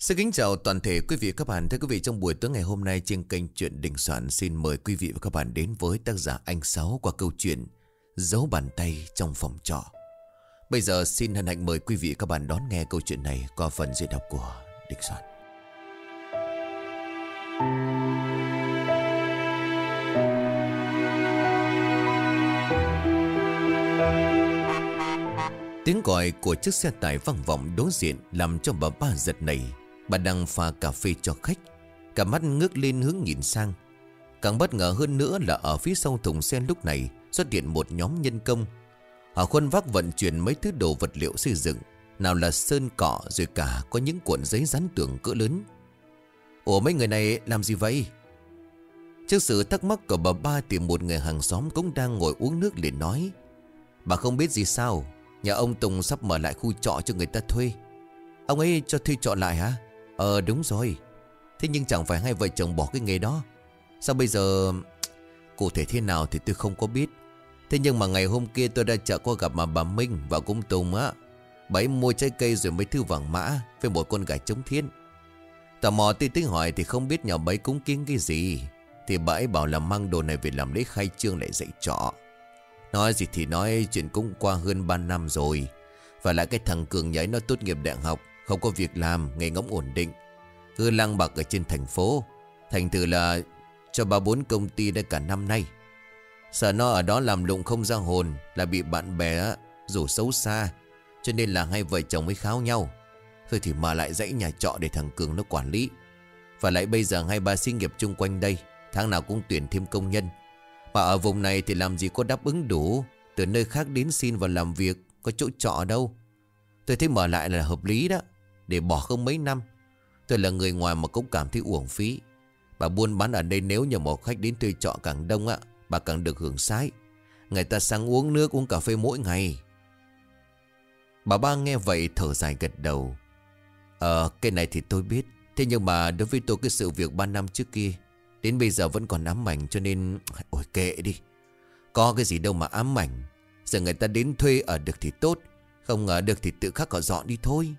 Xin kính chào toàn thể quý vị và các bạn. Thưa quý vị, trong buổi tối ngày hôm nay trên kênh Chuyện Đình Soạn xin mời quý vị và các bạn đến với tác giả Anh Sáu qua câu chuyện Giấu bàn tay trong phòng trọ. Bây giờ xin hân hạnh mời quý vị và các bạn đón nghe câu chuyện này qua phần diễn đọc của Đình Soạn. Tiếng gọi của chiếc xe tải vang vọng đối diện làm cho bà ba giật nảy. Bà đang pha cà phê cho khách, cả mắt ngước lên hướng nhìn sang. Càng bất ngờ hơn nữa là ở phía sau thùng xe lúc này xuất hiện một nhóm nhân công. Họ khuân vác vận chuyển mấy thứ đồ vật liệu xây dựng, nào là sơn cọ rồi cả có những cuộn giấy dán tường cỡ lớn. Ủa, mấy người này làm gì vậy? Trước sự thắc mắc của bà ba thì một người hàng xóm cũng đang ngồi uống nước liền nói: Bà không biết gì sao? Nhà ông Tùng sắp mở lại khu trọ cho người ta thuê. Ông ấy cho thuê trọ lại hả? Đúng rồi. Thế nhưng chẳng phải hai vợ chồng bỏ cái nghề đó? Sao bây giờ? Cụ thể thế nào thì tôi không có biết. Thế nhưng mà ngày hôm kia tôi ra chợ có gặp mà bà Minh và cũng Tùng á. Bà ấy mua trái cây rồi mấy thứ vàng mã với một con gà trống thiên. Tò mò tôi tính hỏi thì không biết nhà bà ấy cúng kiến cái gì. Thì bà ấy bảo là mang đồ này về làm lễ khai trương lại dạy trọ. Nói gì thì nói, chuyện cũng qua hơn 3 năm rồi. Và lại cái thằng Cường nhảy nó tốt nghiệp đại học, không có việc làm, nghề ngỗng ổn định, cứ lang bạc ở trên thành phố. Thành thử là cho 3-4 công ty đã cả năm nay. Sợ nó ở đó làm lụng không ra hồn, là bị bạn bè rủ xấu xa, cho nên là hai vợ chồng mới kháo nhau. Thôi thì mà lại dãy nhà trọ để thằng Cường nó quản lý. Và lại bây giờ 2-3 xí nghiệp chung quanh đây, tháng nào cũng tuyển thêm công nhân. Mà ở vùng này thì làm gì có đáp ứng đủ. Từ nơi khác đến xin vào làm việc, có chỗ trọ đâu. Tôi thấy mở lại là hợp lý đó. Để bỏ không mấy năm. Tôi là người ngoài mà cũng cảm thấy uổng phí. Bà buôn bán ở đây nếu như một khách đến thuê trọ càng đông á, bà càng được hưởng sái. Người ta sang uống nước uống cà phê mỗi ngày. Bà ba nghe vậy thở dài gật đầu. Cái này thì tôi biết. Thế nhưng mà đối với tôi cái sự việc 3 năm trước kia đến bây giờ vẫn còn ám ảnh, cho nên ôi kệ đi. Có cái gì đâu mà ám ảnh. Giờ người ta đến thuê ở được thì tốt, không ở được thì tự khắc họ dọn đi thôi.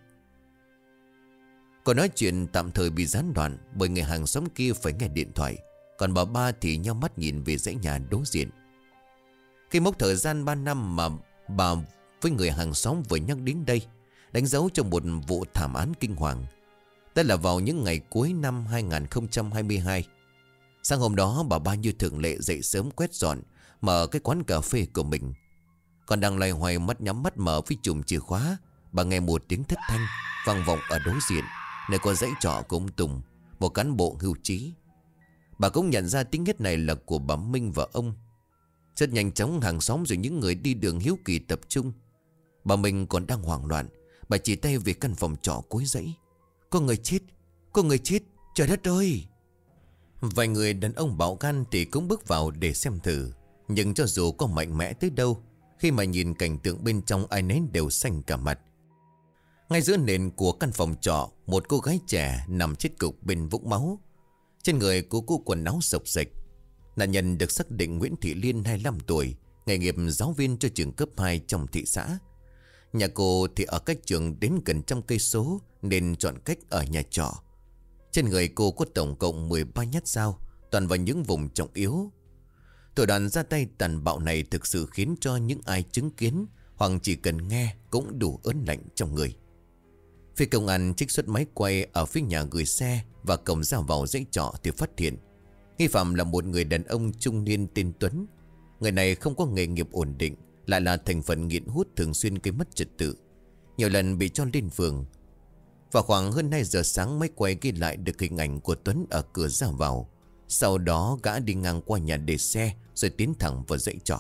Còn nói chuyện tạm thời bị gián đoạn bởi người hàng xóm kia phải nghe điện thoại. Còn bà ba thì nhắm mắt nhìn về dãy nhà đối diện. Khi mốc thời gian 3 năm mà bà với người hàng xóm vừa nhắc đến đây đánh dấu cho một vụ thảm án kinh hoàng. Đó là vào những ngày cuối năm 2022. Sáng hôm đó bà ba như thường lệ dậy sớm quét dọn, mở cái quán cà phê của mình. Còn đang loay hoay mắt nhắm mắt mở với chùm chìa khóa, bà nghe một tiếng thất thanh vang vọng ở đối diện, nơi có dãy trọ của ông Tùng, một cán bộ hưu trí. Bà cũng nhận ra tiếng hét này là của bà Minh và ông. Rất nhanh chóng hàng xóm rồi những người đi đường hiếu kỳ tập trung. Bà Minh còn đang hoảng loạn, bà chỉ tay về căn phòng trọ cuối dãy. Có người chết, có người chết, trời đất ơi! Vài người đàn ông bạo gan thì cũng bước vào để xem thử. Nhưng cho dù có mạnh mẽ tới đâu, khi mà nhìn cảnh tượng bên trong ai nấy đều xanh cả mặt. Ngay giữa nền của căn phòng trọ, một cô gái trẻ nằm chết cục bên vũng máu. Trên người của cô quần áo xộc xệch. Nạn nhân được xác định Nguyễn Thị Liên 25 tuổi, nghề nghiệp giáo viên cho trường cấp 2 trong thị xã. Nhà cô thì ở cách trường đến gần 100 cây số nên chọn cách ở nhà trọ. Trên người cô có tổng cộng 13 nhát dao, toàn vào những vùng trọng yếu. Thủ đoạn ra tay tàn bạo này thực sự khiến cho những ai chứng kiến hoặc chỉ cần nghe cũng đủ ớn lạnh trong người. Phía công an trích xuất máy quay ở phía nhà gửi xe và cổng ra vào dãy trọ thì phát hiện nghi phạm là một người đàn ông trung niên tên Tuấn. Người này không có nghề nghiệp ổn định, lại là thành phần nghiện hút thường xuyên gây mất trật tự, nhiều lần bị cho lên phường. Vào khoảng hơn 2 giờ sáng máy quay ghi lại được hình ảnh của Tuấn ở cửa ra vào. Sau đó gã đi ngang qua nhà để xe rồi tiến thẳng vào dãy trọ.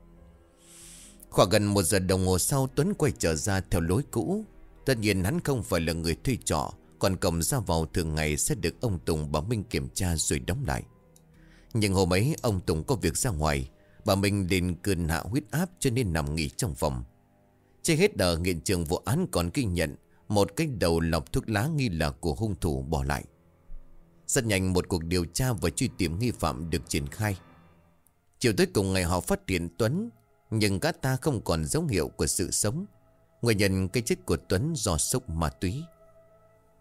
Khoảng gần 1 giờ đồng hồ sau, Tuấn quay trở ra theo lối cũ. Tất nhiên hắn không phải là người thuê trọ, còn cổng ra vào thường ngày sẽ được ông Tùng bà Minh kiểm tra rồi đóng lại. Nhưng hôm ấy ông Tùng có việc ra ngoài, bà Minh lên cơn hạ huyết áp cho nên nằm nghỉ trong phòng. Trên hết ở hiện trường vụ án còn ghi nhận một cái đầu lọc thuốc lá nghi là của hung thủ bỏ lại. Rất nhanh một cuộc điều tra và truy tìm nghi phạm được triển khai. Chiều tới cùng ngày họ phát hiện Tuấn, nhưng gã ta không còn dấu hiệu của sự sống. Nguyên nhân cái chết của Tuấn do sốc ma túy.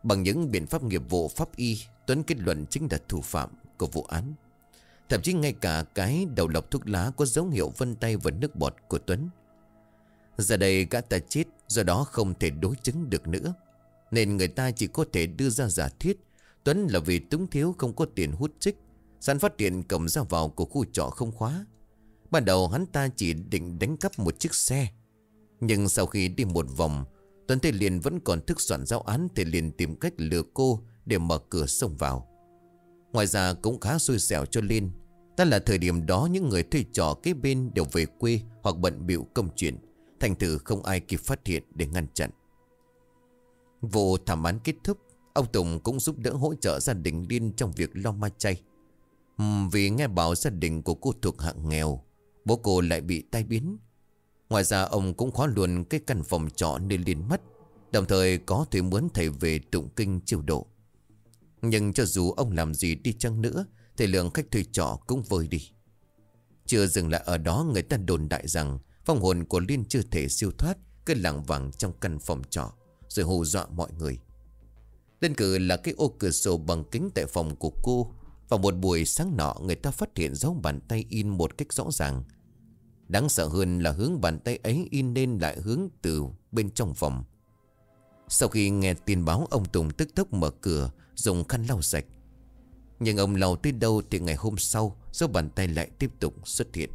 Bằng những biện pháp nghiệp vụ pháp y, Tuấn kết luận chính là thủ phạm của vụ án. Thậm chí ngay cả cái đầu lọc thuốc lá có dấu hiệu vân tay và nước bọt của Tuấn. Giờ đây gã ta chết, do đó không thể đối chứng được nữa, nên người ta chỉ có thể đưa ra giả thuyết Tuấn là vì túng thiếu không có tiền hút chích. Sẵn phát hiện cổng ra vào của khu trọ không khóa. Ban đầu hắn ta chỉ định đánh cắp một chiếc xe, nhưng sau khi đi một vòng, Tuấn thấy liền vẫn còn thức soạn giáo án, thì liền tìm cách lừa cô để mở cửa xông vào. Ngoài ra cũng khá xui xẻo cho Liên, đó là thời điểm đó những người thuê trọ kế bên đều về quê hoặc bận bịu công chuyện, thành thử không ai kịp phát hiện để ngăn chặn. Vụ thảm án kết thúc, ông Tùng cũng giúp đỡ hỗ trợ gia đình Liên trong việc lo ma chay. Vì nghe bảo gia đình của cô thuộc hạng nghèo, bố cô lại bị tai biến. Ngoài ra ông cũng khóa luôn cái căn phòng trọ nên Liên mất, đồng thời có thuê mướn thầy về tụng kinh chiêu độ. Nhưng cho dù ông làm gì đi chăng nữa thì lượng khách thuê trọ cũng vơi đi. Chưa dừng lại ở đó, người ta đồn đại rằng phong hồn của Liên chưa thể siêu thoát, cứ lảng vảng trong căn phòng trọ rồi hù dọa mọi người. Đơn cử là cái ô cửa sổ bằng kính tại phòng của cô. Vào một buổi sáng nọ, người ta phát hiện dấu bàn tay in một cách rõ ràng. Đáng sợ hơn là hướng bàn tay ấy in lên lại hướng từ bên trong phòng. Sau khi nghe tin báo, ông Tùng tức tốc mở cửa, dùng khăn lau sạch. Nhưng ông lau tới đâu thì ngày hôm sau, dấu bàn tay lại tiếp tục xuất hiện.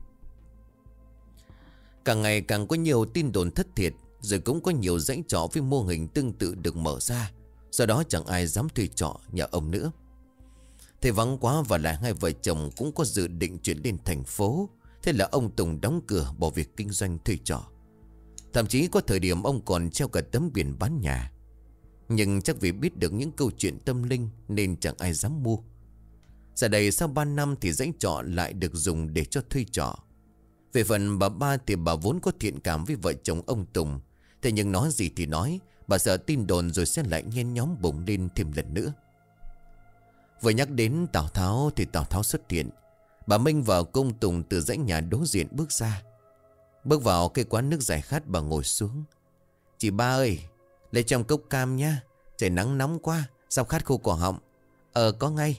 Càng ngày càng có nhiều tin đồn thất thiệt, rồi cũng có nhiều dãy trọ với mô hình tương tự được mở ra. Do đó chẳng ai dám thuê trọ nhà ông nữa. Thế vắng quá, và lại hai vợ chồng cũng có dự định chuyển lên thành phố. Thế là ông Tùng đóng cửa bỏ việc kinh doanh thuê trọ. Thậm chí có thời điểm ông còn treo cả tấm biển bán nhà. Nhưng chắc vì biết được những câu chuyện tâm linh nên chẳng ai dám mua. Giờ đây sau 3 năm thì dãy trọ lại được dùng để cho thuê trọ. Về phần bà ba thì bà vốn có thiện cảm với vợ chồng ông Tùng. Thế nhưng nói gì thì nói, bà sợ tin đồn rồi sẽ lại nhen nhóm bùng lên thêm lần nữa. Vừa nhắc đến Tào Tháo thì Tào Tháo xuất hiện. Bà Minh và công Tùng từ dãy nhà đối diện bước ra. Bước vào cái quán nước giải khát, bà ngồi xuống. Chị ba ơi, lấy trong cốc cam nha, trời nắng nóng quá, sao khát khô cổ họng. Có ngay.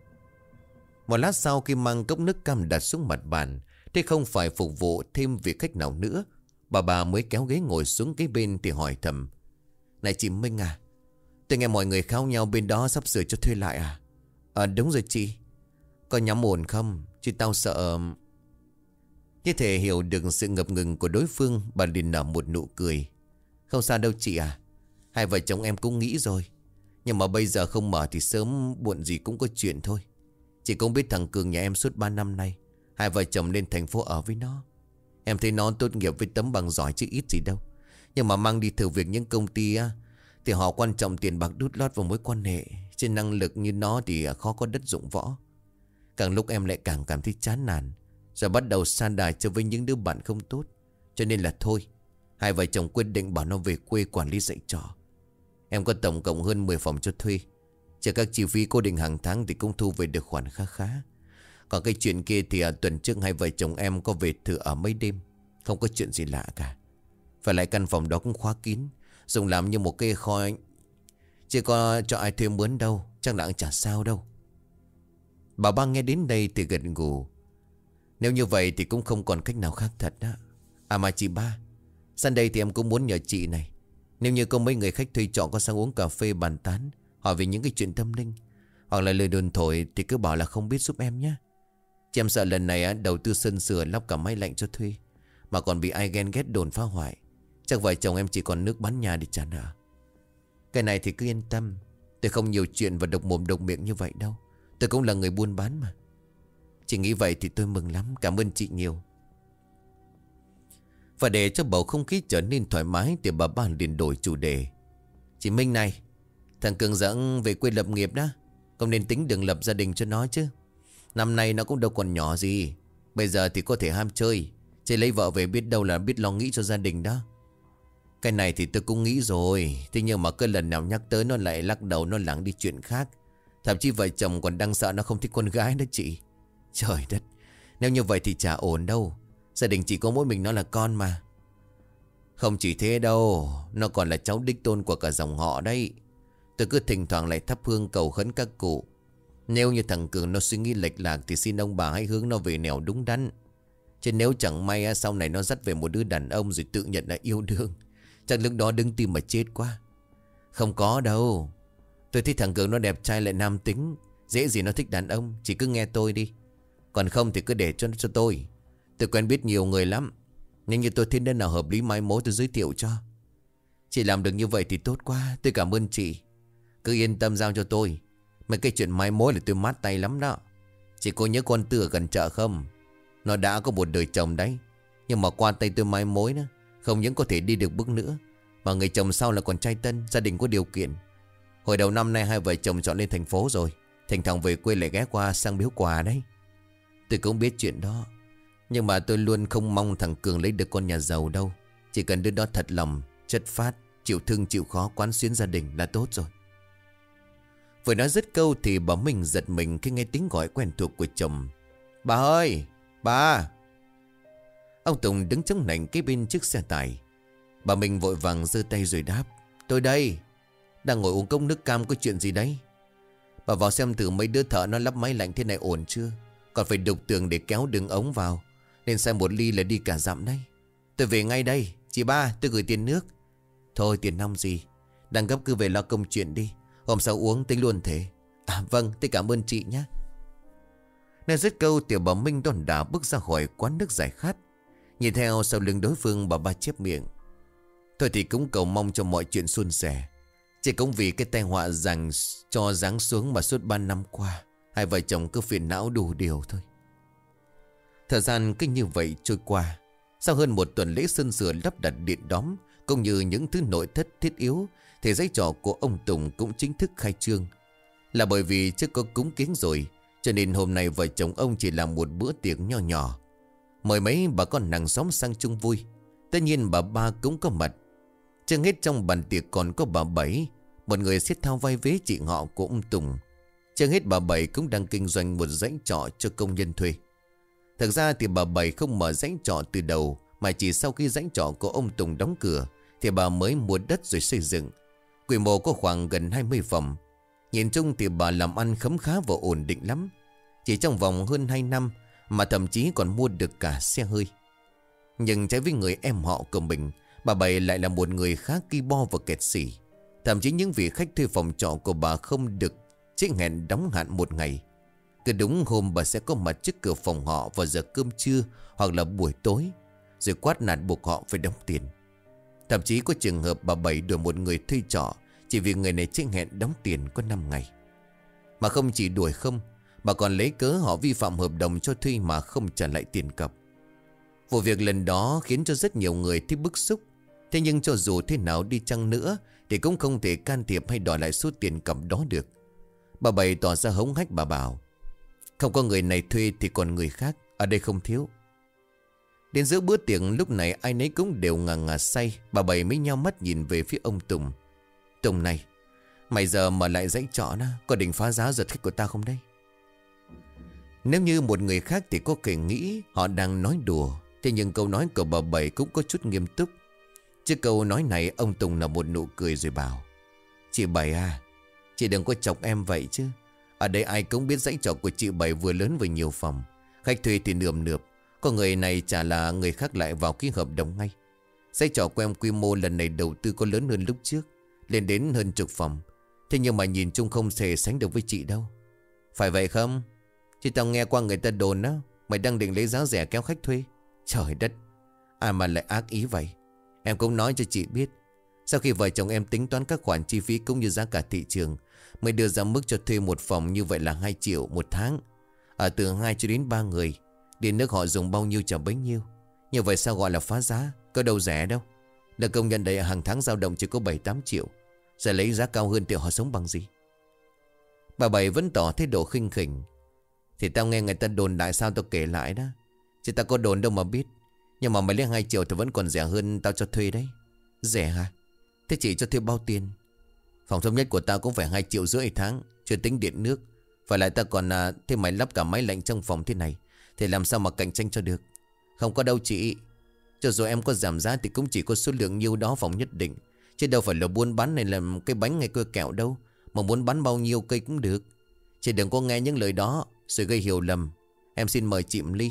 Một lát sau, khi mang cốc nước cam đặt xuống mặt bàn, thế không phải phục vụ thêm vị khách nào nữa, bà mới kéo ghế ngồi xuống cái bên thì hỏi thầm. Này chị Minh à, tôi nghe mọi người kháo nhau bên đó sắp sửa cho thuê lại à? Đúng rồi chị. Có nhắm ổn không? Chứ tao sợ. Như thể hiểu được sự ngập ngừng của đối phương, bà liền nở một nụ cười. Không sao đâu chị à, hai vợ chồng em cũng nghĩ rồi. Nhưng mà bây giờ không mở thì sớm muộn gì cũng có chuyện thôi. Chị cũng biết thằng Cường nhà em suốt 3 năm nay, hai vợ chồng lên thành phố ở với nó. Em thấy nó tốt nghiệp với tấm bằng giỏi chứ ít gì đâu. Nhưng mà mang đi thử việc những công ty á, thì họ quan trọng tiền bạc đút lót vào mối quan hệ. Trên năng lực như nó thì khó có đất dụng võ. Càng lúc em lại càng cảm thấy chán nản, rồi bắt đầu san đài chơi với những đứa bạn không tốt. Cho nên là thôi, hai vợ chồng quyết định bảo nó về quê quản lý dạy trò. Em có tổng cộng hơn 10 phòng cho thuê. Chờ các chi phí cố định hàng tháng thì cũng thu về được khoản khá khá. Còn cái chuyện kia thì tuần trước hai vợ chồng em có về thử ở mấy đêm. Không có chuyện gì lạ cả. Phải lại căn phòng đó cũng khóa kín, dùng làm như một cái kho. Chỉ có cho ai thuê mướn đâu, chắc là chả sao đâu. Bà ba nghe đến đây thì gật gù. Nếu như vậy thì cũng không còn cách nào khác thật đó. À mà chị ba, sang đây thì em cũng muốn nhờ chị này. Nếu như có mấy người khách thuê trọ có sang uống cà phê bàn tán, hỏi về những cái chuyện tâm linh, hoặc là lời đồn thổi, thì cứ bảo là không biết giúp em nhé. Chị em sợ lần này đầu tư sân sửa lắp cả máy lạnh cho thuê, mà còn bị ai ghen ghét đồn phá hoại. Chắc vợ chồng em chỉ còn nước bán nhà để trả nợ. Cái này thì cứ yên tâm, tôi không nhiều chuyện và độc mồm độc miệng như vậy đâu. Tôi cũng là người buôn bán mà. Chị nghĩ vậy thì tôi mừng lắm, cảm ơn chị nhiều. Và để cho bầu không khí trở nên thoải mái thì bà ba liền đổi chủ đề. Chị Minh này, thằng Cường dẫn về quê lập nghiệp đó, không nên tính đường lập gia đình cho nó chứ. Năm nay nó cũng đâu còn nhỏ gì. Bây giờ thì có thể ham chơi, chứ lấy vợ về biết đâu là biết lo nghĩ cho gia đình đó. Cái này thì tôi cũng nghĩ rồi. Thế nhưng mà cứ lần nào nhắc tới nó lại lắc đầu, nó lảng đi chuyện khác. Thậm chí vợ chồng còn đang sợ nó không thích con gái đó chị. Trời đất, nếu như vậy thì chả ổn đâu. Gia đình chỉ có mỗi mình nó là con mà. Không chỉ thế đâu, nó còn là cháu đích tôn của cả dòng họ đấy. Tôi cứ thỉnh thoảng lại thắp hương cầu khấn các cụ. Nếu như thằng Cường nó suy nghĩ lệch lạc thì xin ông bà hãy hướng nó về nẻo đúng đắn. Chứ nếu chẳng may sau này nó dắt về một đứa đàn ông rồi tự nhận là yêu đương, chắc lúc đó đứng tim mà chết quá. Không có đâu. Tôi thấy thằng Cường nó đẹp trai lại nam tính, dễ gì nó thích đàn ông. Chỉ cứ nghe tôi đi. Còn không thì cứ để cho tôi. Tôi quen biết nhiều người lắm. Nhưng như tôi thấy nơi nào hợp lý mai mối tôi giới thiệu cho. Chị làm được như vậy thì tốt quá. Tôi cảm ơn chị. Cứ yên tâm giao cho tôi. Mấy cái chuyện mai mối là tôi mát tay lắm đó. Chị có nhớ con Tư ở gần chợ không? Nó đã có một đời chồng đấy. Nhưng mà qua tay tôi mai mối nữa, không những có thể đi được bước nữa, mà người chồng sau là còn trai tân, gia đình có điều kiện. Hồi đầu năm nay hai vợ chồng chọn lên thành phố rồi. Thỉnh thoảng về quê lại ghé qua sang biếu quà đấy. Tôi cũng biết chuyện đó. Nhưng mà tôi luôn không mong thằng Cường lấy được con nhà giàu đâu. Chỉ cần đứa đó thật lòng, chất phát, chịu thương chịu khó, quán xuyến gia đình là tốt rồi. Vừa nói dứt câu thì bà Minh giật mình khi nghe tiếng gọi quen thuộc của chồng. Bà ơi, bà. Ông Tùng đứng chống nạnh kế bên chiếc xe tải. Bà Minh vội vàng giơ tay rồi đáp. Tôi đây. Đang ngồi uống cốc nước cam, có chuyện gì đấy? Bà vào xem thử mấy đứa thợ nó lắp máy lạnh thế này ổn chưa. Còn phải đục tường để kéo đường ống vào, nên sai một ly là đi cả dặm đấy. Tôi về ngay đây. Chị ba, tôi gửi tiền nước. Thôi tiền nong gì, đang gấp cứ về lo công chuyện đi. Hôm sau uống tính luôn thế. À vâng, tôi cảm ơn chị nhé. Nên dứt câu tiểu bà Minh đòn đả bước ra khỏi quán nước giải khát. Nhìn theo sau lưng đối phương, bà ba chép miệng. Thôi thì cũng cầu mong cho mọi chuyện suôn sẻ. Chỉ cũng vì cái tai họa rằng cho giáng xuống mà suốt 3 năm qua hai vợ chồng cứ phiền não đủ điều thôi. Thời gian cứ như vậy trôi qua. Sau hơn một tuần lễ sơn sửa lắp đặt điện đóm cũng như những thứ nội thất thiết yếu, thì giấy trọ của ông Tùng cũng chính thức khai trương. Là bởi vì chưa có cúng kiến rồi, cho nên hôm nay vợ chồng ông chỉ làm một bữa tiệc nho nhỏ, mời mấy bà con nàng xóm sang chung vui. Tất nhiên bà ba cũng có mặt. Chưa hết trong bàn tiệc còn có bà Bảy, một người xiết thao vai vế chị họ của ông Tùng. Chưa hết bà Bảy cũng đang kinh doanh một dãy trọ cho công nhân thuê. Thực ra thì bà Bảy không mở dãy trọ từ đầu, mà chỉ sau khi dãy trọ của ông Tùng đóng cửa thì bà mới mua đất rồi xây dựng. Quy mô có khoảng gần 20 phòng. Nhìn chung thì bà làm ăn khấm khá và ổn định lắm. Chỉ trong vòng hơn 2 năm mà thậm chí còn mua được cả xe hơi. Nhưng trái với người em họ của mình, bà Bảy lại là một người khá ki bo và kẹt xỉ. Thậm chí những vị khách thuê phòng trọ của bà không được chỉ hẹn đóng hạn một ngày. Cứ đúng hôm bà sẽ có mặt trước cửa phòng họ vào giờ cơm trưa hoặc là buổi tối, rồi quát nạt buộc họ phải đóng tiền. Thậm chí có trường hợp bà Bảy đuổi một người thuê trọ chỉ vì người này chỉ hẹn đóng tiền có 5 ngày. Mà không chỉ đuổi không, bà còn lấy cớ họ vi phạm hợp đồng cho thuê mà không trả lại tiền cọc. Vụ việc lần đó khiến cho rất nhiều người thấy bức xúc. Thế nhưng cho dù thế nào đi chăng nữa thì cũng không thể can thiệp hay đòi lại số tiền cọc đó được. Bà Bảy tỏ ra hống hách, bà bảo không có người này thuê thì còn người khác, ở đây không thiếu. Đến giữa bữa tiệc lúc này ai nấy cũng đều ngà ngà say. Bà Bảy mới nhao mắt nhìn về phía ông Tùng. Tùng này, mày giờ mà lại dãy trọ đó, có định phá giá giật khách của ta không đây? Nếu như một người khác thì có thể nghĩ họ đang nói đùa. Thế nhưng câu nói của bà Bảy cũng có chút nghiêm túc. Trước câu nói này ông Tùng nở một nụ cười rồi bảo. Chị Bảy à, chị đừng có chọc em vậy chứ. Ở đây ai cũng biết dãy trọ của chị Bảy vừa lớn vừa nhiều phòng. Khách thuê thì nườm nượp. Có người này chả là người khác lại vào ký hợp đồng ngay. Dãy trọ của em quy mô lần này đầu tư có lớn hơn lúc trước, lên đến hơn chục phòng. Thế nhưng mà nhìn chung không thể sánh được với chị đâu. Phải vậy không? Chứ tao nghe qua người ta đồn á, mày đang định lấy giá rẻ kéo khách thuê. Trời đất, ai mà lại ác ý vậy? Em cũng nói cho chị biết, sau khi vợ chồng em tính toán các khoản chi phí cũng như giá cả thị trường, mới đưa ra mức cho thuê một phòng như vậy là 2 triệu một tháng. Ở từ 2 cho đến 3 người. Điện nước họ dùng bao nhiêu trả bấy nhiêu. Như vậy sao gọi là phá giá? Có đâu rẻ đâu. Là công nhân đấy hàng tháng dao động chỉ có 7-8 triệu. Sẽ lấy giá cao hơn thì họ sống bằng gì? Bà Bảy vẫn tỏ thái độ khinh khỉnh. Thì tao nghe người ta đồn đại sao tao kể lại đó. Chứ tao có đồn đâu mà biết. Nhưng mà mày lấy 2 triệu thì vẫn còn rẻ hơn tao cho thuê đấy. Rẻ hả? Thế chị cho thuê bao tiền? Phòng thống nhất của tao cũng phải 2,5 triệu tháng, chưa tính điện nước. Phải lại tao còn thêm mày lắp cả máy lạnh trong phòng thế này thì làm sao mà cạnh tranh cho được. Không có đâu chị. Cho dù em có giảm giá thì cũng chỉ có số lượng nhiêu đó phòng nhất định, chứ đâu phải là buôn bán này làm cái bánh hay cơ kẹo đâu Mà muốn bắn bao nhiêu cây cũng được. Chị đừng có nghe những lời đó rồi gây hiểu lầm. Em xin mời chị một ly.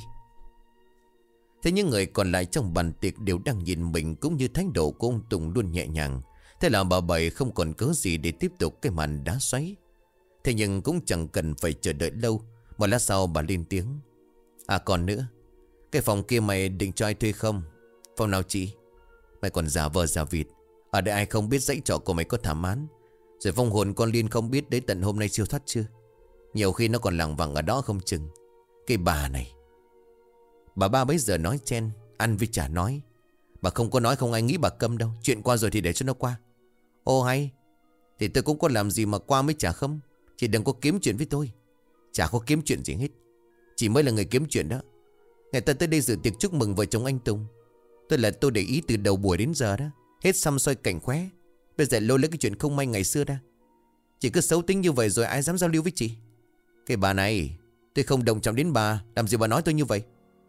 Thế những người còn lại trong bàn tiệc đều đang nhìn mình, cũng như thái độ của ông Tùng luôn nhẹ nhàng. Thế là bà Bảy không còn cớ gì để tiếp tục cái màn đá xoáy. Thế nhưng cũng chẳng cần phải chờ đợi lâu. Một lát sau bà lên tiếng. À còn nữa, cái phòng kia mày định cho ai thuê không? Phòng nào chị? Mày còn giả vờ giả vịt. Ở đây ai không biết dãy trọ của mày có thảm án. Rồi vong hồn con Liên không biết đến tận hôm nay siêu thoát chưa. Nhiều khi nó còn lằng vằng ở đó không chừng. Cái bà này. Bà ba bấy giờ nói chen. Ăn với chả nói. Bà không có nói không ai nghĩ bà câm đâu. Chuyện qua rồi thì để cho nó qua. Ô hay. Thì tôi cũng có làm gì mà qua mới chả không. Chị đừng có kiếm chuyện với tôi. Chả có kiếm chuyện gì hết. Chị mới là người kiếm chuyện đó. Người ta tới đây dự tiệc chúc mừng vợ chồng anh Tùng. Tôi để ý từ đầu buổi đến giờ đó. Hết xăm xoay cảnh khóe. Bây giờ lôi lấy cái chuyện không may ngày xưa ra. Chị cứ xấu tính như vậy rồi ai dám giao lưu với chị. Cái bà này, tôi không đồng trọng đến bà. Làm gì bà nói tôi như vậy?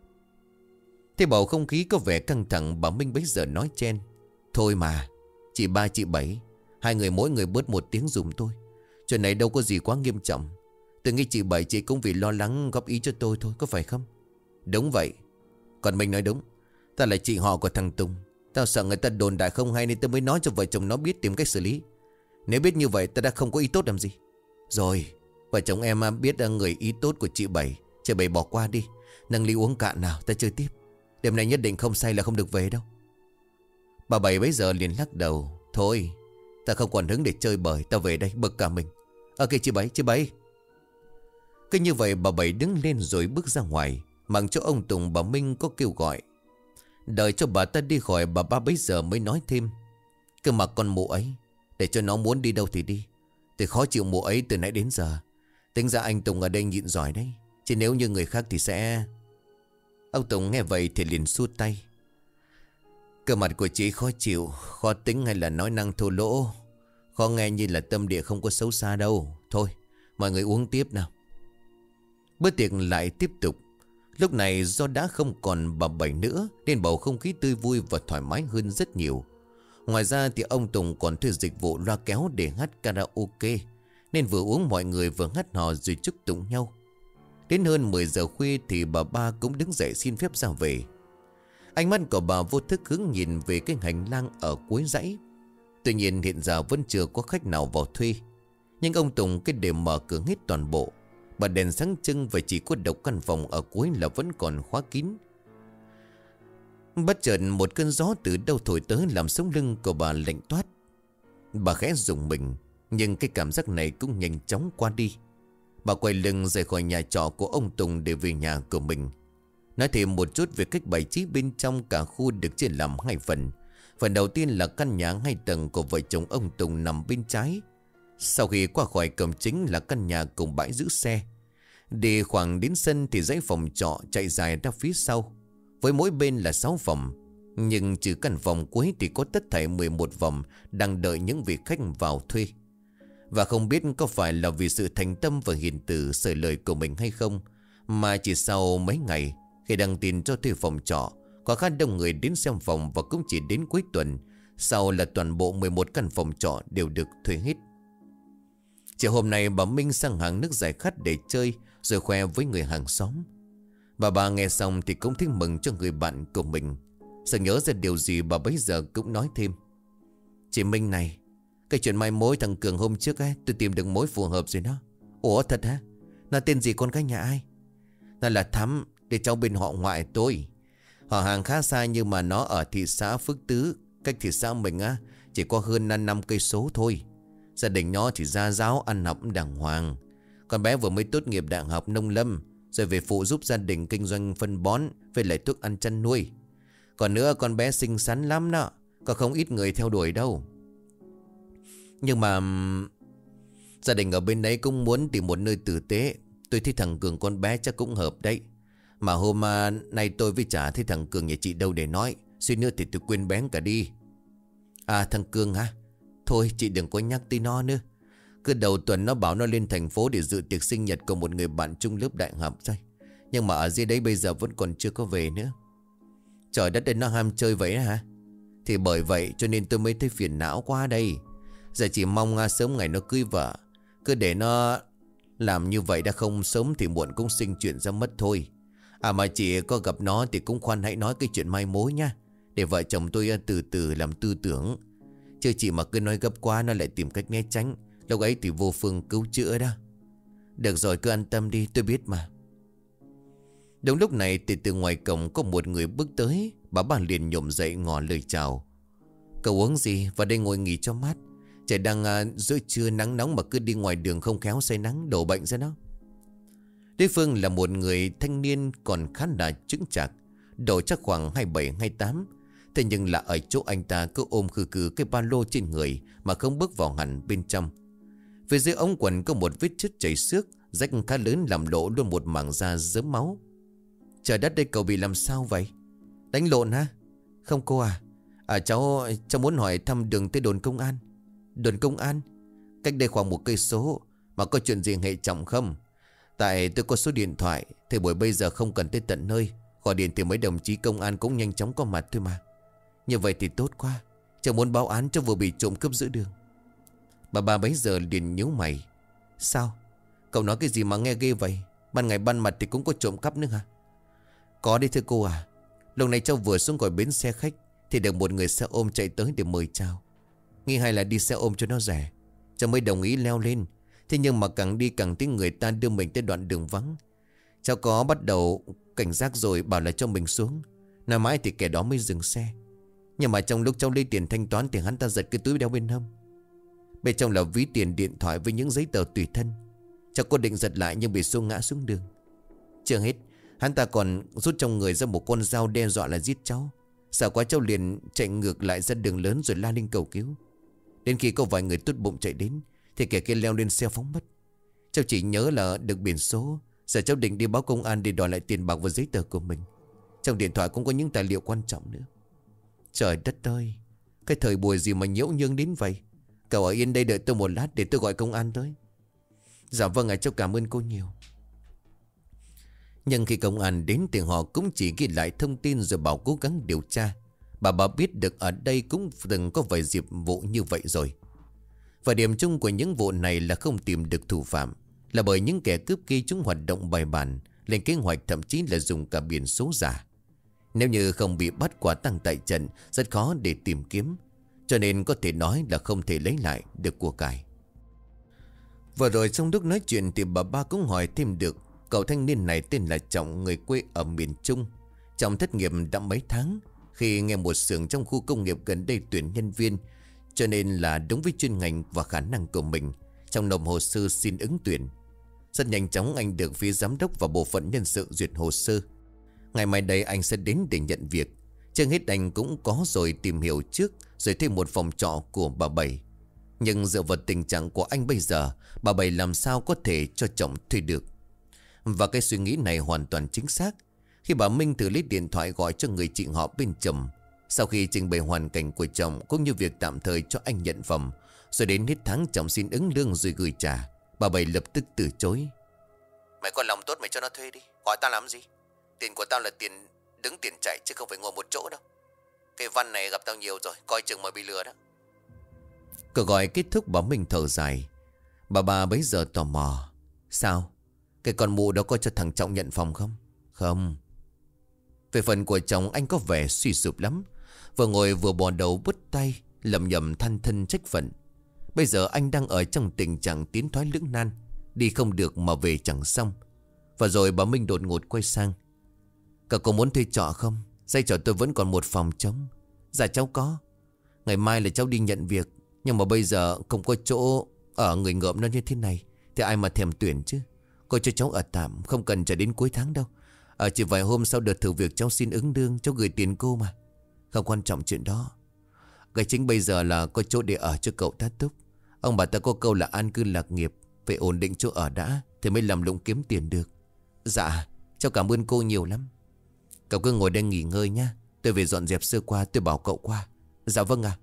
Thế bầu không khí có vẻ căng thẳng. Bà Minh bấy giờ nói chen. Thôi mà, chị ba chị Bảy, hai người mỗi người bớt một tiếng dùm tôi. Chuyện này đâu có gì quá nghiêm trọng. Tôi nghĩ chị Bảy chị cũng vì lo lắng góp ý cho tôi thôi, có phải không? Đúng vậy. Còn mình nói đúng. Ta là chị họ của thằng Tùng. Tao sợ người ta đồn đại không hay nên tôi mới nói cho vợ chồng nó biết tìm cách xử lý. Nếu biết như vậy ta đã không có ý tốt làm gì. Rồi, vợ chồng em biết người ý tốt của chị Bảy. Chị Bảy bỏ qua đi. Nâng ly uống cạn nào, ta chơi tiếp. Đêm nay nhất định không say là không được về đâu. Bà Bảy bấy giờ liền lắc đầu. Thôi, ta không còn hứng để chơi bời. Ta về đây, bực cả mình. Ok chị Bảy. Cứ như vậy bà Bảy đứng lên rồi bước ra ngoài. Mặc cho ông Tùng bà Minh có kêu gọi. Đợi cho bà ta đi khỏi, bà ba bấy giờ mới nói thêm. Cứ mặc con mụ ấy, để cho nó muốn đi đâu thì đi. Tôi khó chịu mụ ấy từ nãy đến giờ. Tính ra anh Tùng ở đây nhịn giỏi đấy. Chứ nếu như người khác thì sẽ... Ông Tùng nghe vậy thì liền xua tay. Cơ mặt của chị khó chịu, khó tính hay là nói năng thô lỗ. Khó nghe như là tâm địa không có xấu xa đâu. Thôi, mọi người uống tiếp nào. Bữa tiệc lại tiếp tục. Lúc này do đã không còn bà Bảy nữa nên bầu không khí tươi vui và thoải mái hơn rất nhiều. Ngoài ra thì ông Tùng còn thuê dịch vụ loa kéo để hát karaoke. Nên vừa uống mọi người vừa hát hò rồi chúc tụng nhau. Đến hơn 10 giờ khuya thì bà ba cũng đứng dậy xin phép ra về. Ánh mắt của bà vô thức hướng nhìn về cái hành lang ở cuối dãy. Tuy nhiên hiện giờ vẫn chưa có khách nào vào thuê. Nhưng ông Tùng cái đêm mở cửa hết toàn bộ. Bà đèn sáng trưng và chỉ có độc căn phòng ở cuối là vẫn còn khóa kín. Bất chợt một cơn gió từ đâu thổi tới làm sống lưng của bà lạnh toát. Bà khẽ rùng mình, nhưng cái cảm giác này cũng nhanh chóng qua đi. Bà quay lưng rời khỏi nhà trọ của ông Tùng để về nhà của mình. Nói thêm một chút về cách bày trí bên trong cả khu được chia làm hai phần. Phần đầu tiên là căn nhà 2 tầng của vợ chồng ông Tùng nằm bên trái. Sau khi qua khỏi cổng chính là căn nhà cùng bãi giữ xe. Đi khoảng đến sân thì dãy phòng trọ chạy dài ra phía sau. Với mỗi bên là 6 phòng. Nhưng trừ căn phòng cuối thì có tất thảy 11 phòng đang đợi những vị khách vào thuê. Và không biết có phải là vì sự thành tâm và hiền từ sởi lời của mình hay không, mà chỉ sau mấy ngày khi đăng tin cho thuê phòng trọ, có khá đông người đến xem phòng và cũng chỉ đến cuối tuần. Sau là toàn bộ 11 căn phòng trọ đều được thuê hết. Chiều hôm nay bà Minh sang hàng nước giải khát để chơi rồi khoe với người hàng xóm. Bà nghe xong thì cũng thấy mừng cho người bạn của mình. Sợ nhớ ra điều gì bà bấy giờ cũng nói thêm. Chị Minh này, cái chuyện mai mối thằng Cường hôm trước ấy, tôi tìm được mối phù hợp rồi đó. Ủa thật hả? Nó tên gì con gái nhà ai? Nó là Thắm, để cháu bên họ ngoại tôi. Họ hàng khá xa nhưng mà nó ở thị xã Phước Tứ. Cách thị xã mình á chỉ có hơn 5 cây số thôi. Gia đình nó thì gia giáo ăn học đàng hoàng. Con bé vừa mới tốt nghiệp đại học nông lâm, rồi về phụ giúp gia đình kinh doanh phân bón với lại thuốc ăn chăn nuôi. Còn nữa con bé xinh xắn lắm đó, có không ít người theo đuổi đâu. Nhưng mà gia đình ở bên đấy cũng muốn tìm một nơi tử tế. Tôi thấy thằng Cường con bé chắc cũng hợp đấy. Mà hôm nay tôi với chả thấy thằng Cường nhà chị đâu để nói. Suy nữa thì tôi quên bén cả đi. À thằng Cường hả? Thôi chị đừng có nhắc tới nó nữa. Cứ đầu tuần nó bảo nó lên thành phố để dự tiệc sinh nhật của một người bạn chung lớp đại học rồi. Nhưng mà ở dưới đấy bây giờ vẫn còn chưa có về nữa. Trời đất ơi, nó ham chơi vậy hả? Thì bởi vậy cho nên tôi mới thấy phiền não quá đây. Giờ chỉ mong sớm ngày nó cưới vợ, Cứ để nó làm như vậy đã không sớm thì muộn cũng sinh chuyện ra mất thôi. À mà chị có gặp nó thì cũng khoan hãy nói cái chuyện mai mối nha. Để vợ chồng tôi từ từ làm tư tưởng. Chứ chị mà cứ nói gấp quá nó lại tìm cách né tránh. Lúc ấy thì vô phương cứu chữa đó. Được rồi cứ an tâm đi tôi biết mà. Đúng lúc này thì từ ngoài cổng có một người bước tới. Bà liền nhổm dậy ngỏ lời chào. Cậu uống gì vào đây ngồi nghỉ cho mát. Trời đang giữa trưa nắng nóng mà cứ đi ngoài đường không khéo say nắng đổ bệnh ra đó. Đối phương là một người thanh niên còn khá là chững chạc. Độ chắc khoảng 27-28. Thế nhưng là ở chỗ anh ta cứ ôm khư khư cái ba lô trên người mà không bước vào hẳn bên trong. Phía dưới ống quần có một vết chứt chảy xước, rách khá lớn làm lộ luôn một mảng da rớm máu. Trời đất đây cậu bị làm sao vậy? Đánh lộn hả? Không cô à? Cháu muốn hỏi thăm đường tới đồn công an. Đồn công an? Cách đây khoảng 1 cây số. Mà có chuyện gì hệ trọng không? Tại tôi có số điện thoại. Thời buổi bây giờ không cần tới tận nơi. Gọi điện thì mấy đồng chí công an cũng nhanh chóng có mặt thôi mà. Như vậy thì tốt quá. Cháu muốn báo án cho vừa bị trộm cướp giữa đường. Bà bấy giờ liền nhíu mày. Sao? Cậu nói cái gì mà nghe ghê vậy? Ban ngày ban mặt thì cũng có trộm cắp nữa hả? Có đi thưa cô à. Lúc này cháu vừa xuống khỏi bến xe khách thì được một người xe ôm chạy tới để mời chào. Nghĩ hay là đi xe ôm cho nó rẻ. Cháu mới đồng ý leo lên. Thế nhưng mà càng đi càng thấy người ta đưa mình tới đoạn đường vắng. Cháu có bắt đầu cảnh giác rồi bảo là cho mình xuống. Nào mãi thì kẻ đó mới dừng xe. Nhưng mà trong lúc cháu lấy tiền thanh toán thì hắn ta giật cái túi đeo bên hông. Bên trong là ví tiền, điện thoại với những giấy tờ tùy thân. Cháu có định giật lại nhưng bị xô ngã xuống đường. Chưa hết, hắn ta còn rút trong người ra một con dao đe dọa là giết cháu. Sợ quá cháu liền chạy ngược lại ra đường lớn rồi la lên cầu cứu. Đến khi có vài người tốt bụng chạy đến thì kẻ kia leo lên xe phóng mất. Cháu chỉ nhớ là được biển số. Giờ cháu định đi báo công an để đòi lại tiền bạc và giấy tờ của mình. Trong điện thoại cũng có những tài liệu quan trọng nữa. Trời đất ơi, cái thời buổi gì mà nhiễu nhương đến vậy. Cậu ở yên đây đợi tôi một lát để tôi gọi công an tới. Dạ vâng ạ, cháu cảm ơn cô nhiều. Nhưng khi công an đến thì họ cũng chỉ ghi lại thông tin rồi bảo cố gắng điều tra. Bà biết được ở đây cũng từng có vài dịp vụ như vậy rồi. Và điểm chung của những vụ này là không tìm được thủ phạm. Là bởi những kẻ cướp kia chúng hoạt động bài bản, lên kế hoạch, thậm chí là dùng cả biển số giả. Nếu như không bị bắt quả tang tại trận, rất khó để tìm kiếm. Cho nên có thể nói là không thể lấy lại được của cải. Vừa rồi trong lúc nói chuyện thì bà cũng hỏi thêm được. Cậu thanh niên này tên là Trọng, người quê ở miền Trung. Trọng thất nghiệp đã mấy tháng khi nghe một xưởng trong khu công nghiệp gần đây tuyển nhân viên. Cho nên là đúng với chuyên ngành và khả năng của mình. Trong nộp hồ sơ xin ứng tuyển. Rất nhanh chóng anh được phía giám đốc và bộ phận nhân sự duyệt hồ sơ. Ngày mai đây anh sẽ đến để nhận việc. Chưa hết anh cũng có rồi tìm hiểu trước, rồi thêm một phòng trọ của bà Bảy. Nhưng dựa vào tình trạng của anh bây giờ, bà Bảy làm sao có thể cho chồng thuê được. Và cái suy nghĩ này hoàn toàn chính xác. Khi bà Minh thử lấy điện thoại gọi cho người chị họ bên chồng. Sau khi trình bày hoàn cảnh của chồng cũng như việc tạm thời cho anh nhận phòng, rồi đến hết tháng chồng xin ứng lương rồi gửi trả, bà Bảy lập tức từ chối. Mày có lòng tốt mày cho nó thuê đi. Hỏi tao làm gì? Tiền của tao là tiền đứng tiền chạy chứ không phải ngồi một chỗ đâu. Cái văn này gặp tao nhiều rồi, coi chừng mà bị lừa đó. Cuộc gọi kết thúc bà Minh thở dài. Bà bấy giờ tò mò. Sao? Cái con mụ đó có cho thằng Trọng nhận phòng không? Không. Về phần của chồng anh có vẻ suy sụp lắm. Vừa ngồi vừa bò đầu bứt tay, lầm nhầm than thân trách phận. Bây giờ anh đang ở trong tình trạng tiến thoái lưỡng nan. Đi không được mà về chẳng xong. Và rồi bà Minh đột ngột quay sang. Cậu có muốn thuê trọ không? Dây trọ tôi vẫn còn một phòng trống. Dạ cháu có. Ngày mai là cháu đi nhận việc. Nhưng mà bây giờ không có chỗ ở người ngợm nó như thế này thì ai mà thèm tuyển chứ. Cô cho cháu ở tạm, không cần chờ đến cuối tháng đâu. Chỉ vài hôm sau đợt thử việc cháu xin ứng lương, cháu gửi tiền cô mà. Không quan trọng chuyện đó. Cái chính bây giờ là có chỗ để ở cho cậu tá túc. Ông bà ta có câu là an cư lạc nghiệp, phải ổn định chỗ ở đã thì mới làm lụng kiếm tiền được. Dạ, cháu cảm ơn cô nhiều lắm. Cậu cứ ngồi đây nghỉ ngơi nhá. Tôi về dọn dẹp sơ qua, tôi bảo cậu qua. Dạ vâng ạ.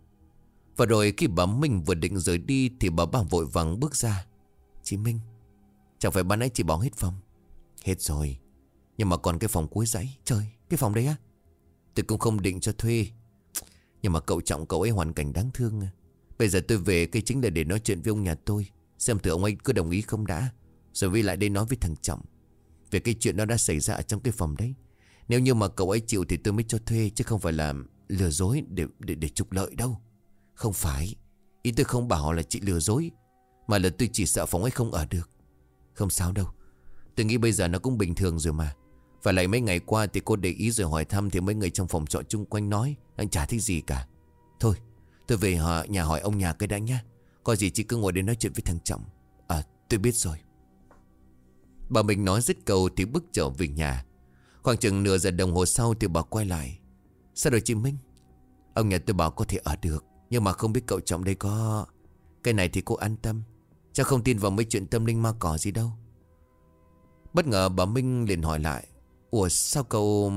Và rồi khi bà Minh vừa định rời đi thì bà vội vàng bước ra. Chị Minh, chẳng phải ban nãy chị bảo hết phòng? Hết rồi. Nhưng mà còn cái phòng cuối dãy. Trời, cái phòng đấy á? Tôi cũng không định cho thuê. Nhưng mà cậu Trọng cậu ấy hoàn cảnh đáng thương. Bây giờ tôi về cái chính là để nói chuyện với ông nhà tôi. Xem thử ông ấy có đồng ý không đã. Rồi với lại đây nói với thằng Trọng về cái chuyện đó đã xảy ra ở trong cái phòng đấy. Nếu như mà cậu ấy chịu thì tôi mới cho thuê, chứ không phải là lừa dối để trục lợi đâu. Không phải, ý tôi không bảo là chị lừa dối, mà là tôi chỉ sợ phòng ấy không ở được. Không sao đâu, tôi nghĩ bây giờ nó cũng bình thường rồi mà. Và lại mấy ngày qua thì cô để ý rồi hỏi thăm thì mấy người trong phòng trọ chung quanh nói anh chả thấy gì cả. Thôi tôi về nhà hỏi ông nhà cái đã nhá. Có gì chị cứ ngồi để nói chuyện với thằng Trọng. Tôi biết rồi. Bà mình nói dứt câu thì bước trở về nhà. Khoảng chừng nửa giờ đồng hồ sau thì bà quay lại. Sao rồi chị Minh? Ông nhà tôi bảo có thể ở được, nhưng mà không biết cậu Trọng đây có... Cái này thì cô an tâm, chắc không tin vào mấy chuyện tâm linh ma cỏ gì đâu. Bất ngờ bà Minh liền hỏi lại. Ủa sao cậu...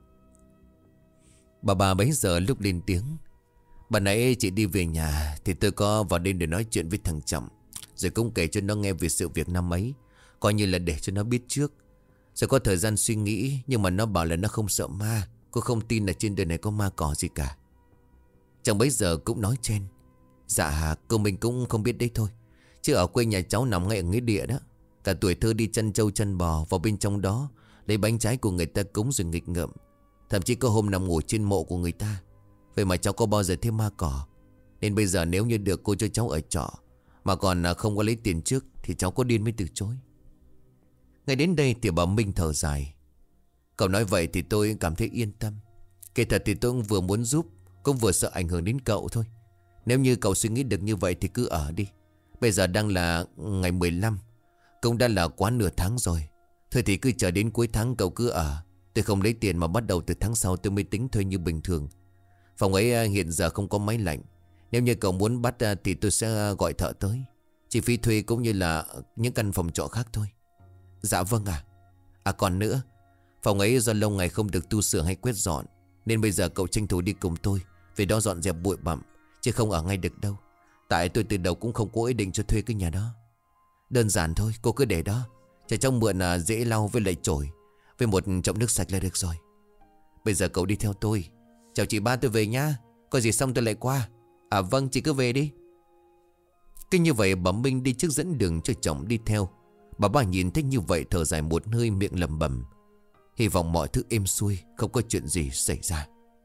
Bà bấy giờ lúc lên tiếng. Bà nãy chị đi về nhà thì tôi có vào đây để nói chuyện với thằng Trọng, rồi cũng kể cho nó nghe về sự việc năm ấy, coi như là để cho nó biết trước. Rồi có thời gian suy nghĩ, nhưng mà nó bảo là nó không sợ ma. Cô không tin là trên đời này có ma cỏ gì cả. Chồng bấy giờ cũng nói chen. Dạ cô mình cũng không biết đấy thôi, chứ ở quê nhà cháu nằm ngay ở nghĩa địa đó. Cả tuổi thơ đi chăn trâu chăn bò vào bên trong đó, lấy bánh trái của người ta cúng rồi nghịch ngợm. Thậm chí có hôm nằm ngủ trên mộ của người ta. Vậy mà cháu có bao giờ thấy ma cỏ. Nên bây giờ nếu như được cô cho cháu ở trọ, mà còn không có lấy tiền trước, thì cháu có điên mới từ chối. Ngay đến đây thì bà Minh thở dài. Cậu nói vậy thì tôi cảm thấy yên tâm. Kể thật thì tôi cũng vừa muốn giúp, cũng vừa sợ ảnh hưởng đến cậu thôi. Nếu như cậu suy nghĩ được như vậy thì cứ ở đi. Bây giờ đang là ngày 15, cũng đã là quá nửa tháng rồi. Thôi thì cứ chờ đến cuối tháng cậu cứ ở. Tôi không lấy tiền mà bắt đầu từ tháng sau tôi mới tính thuê như bình thường. Phòng ấy hiện giờ không có máy lạnh. Nếu như cậu muốn bắt thì tôi sẽ gọi thợ tới. Chi phí thuê cũng như là những căn phòng trọ khác thôi. Dạ vâng ạ. Còn nữa, phòng ấy do lâu ngày không được tu sửa hay quét dọn, nên bây giờ cậu tranh thủ đi cùng tôi về đó dọn dẹp bụi bặm, chứ không ở ngay được đâu. Tại tôi từ đầu cũng không có ý định cho thuê cái nhà đó. Đơn giản thôi, cô cứ để đó. Cho cháu mượn dễ lau với lại chổi, với một chậu nước sạch là được rồi. Bây giờ cậu đi theo tôi. Chào chị ba, tôi về nhá. Có gì xong tôi lại qua. Vâng, chị cứ về đi. Cứ như vậy bà Minh đi trước dẫn đường cho chồng đi theo. Bà ba nhìn thấy như vậy thở dài một hơi, miệng lẩm bẩm. Hy vọng mọi thứ êm xuôi, không có chuyện gì xảy ra.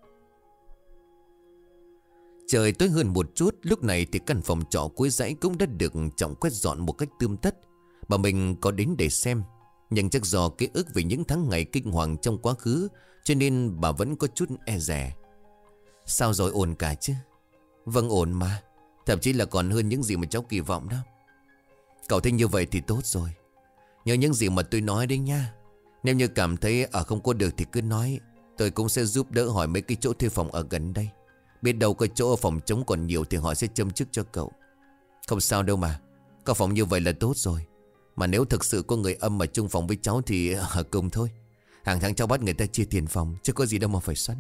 Trời tối hơn một chút. Lúc này thì căn phòng trọ cuối dãy cũng đã được Trọng quét dọn một cách tươm tất. Bà mình có đến để xem, nhưng chắc do ký ức về những tháng ngày kinh hoàng trong quá khứ, cho nên bà vẫn có chút e dè. Sao rồi, ổn cả chứ? Vâng ổn mà. Thậm chí là còn hơn những gì mà cháu kỳ vọng đó. Cậu thấy như vậy thì tốt rồi. Nhớ những gì mà tôi nói đấy nha. Nếu như cảm thấy ở không có được thì cứ nói. Tôi cũng sẽ giúp đỡ hỏi mấy cái chỗ thuê phòng ở gần đây. Biết đâu có chỗ ở phòng trống còn nhiều thì họ sẽ châm chức cho cậu. Không sao đâu mà. Có phòng như vậy là tốt rồi. Mà nếu thực sự có người âm mà chung phòng với cháu thì ở cùng thôi. Hàng tháng cháu bắt người ta chia tiền phòng, chứ có gì đâu mà phải xoắn.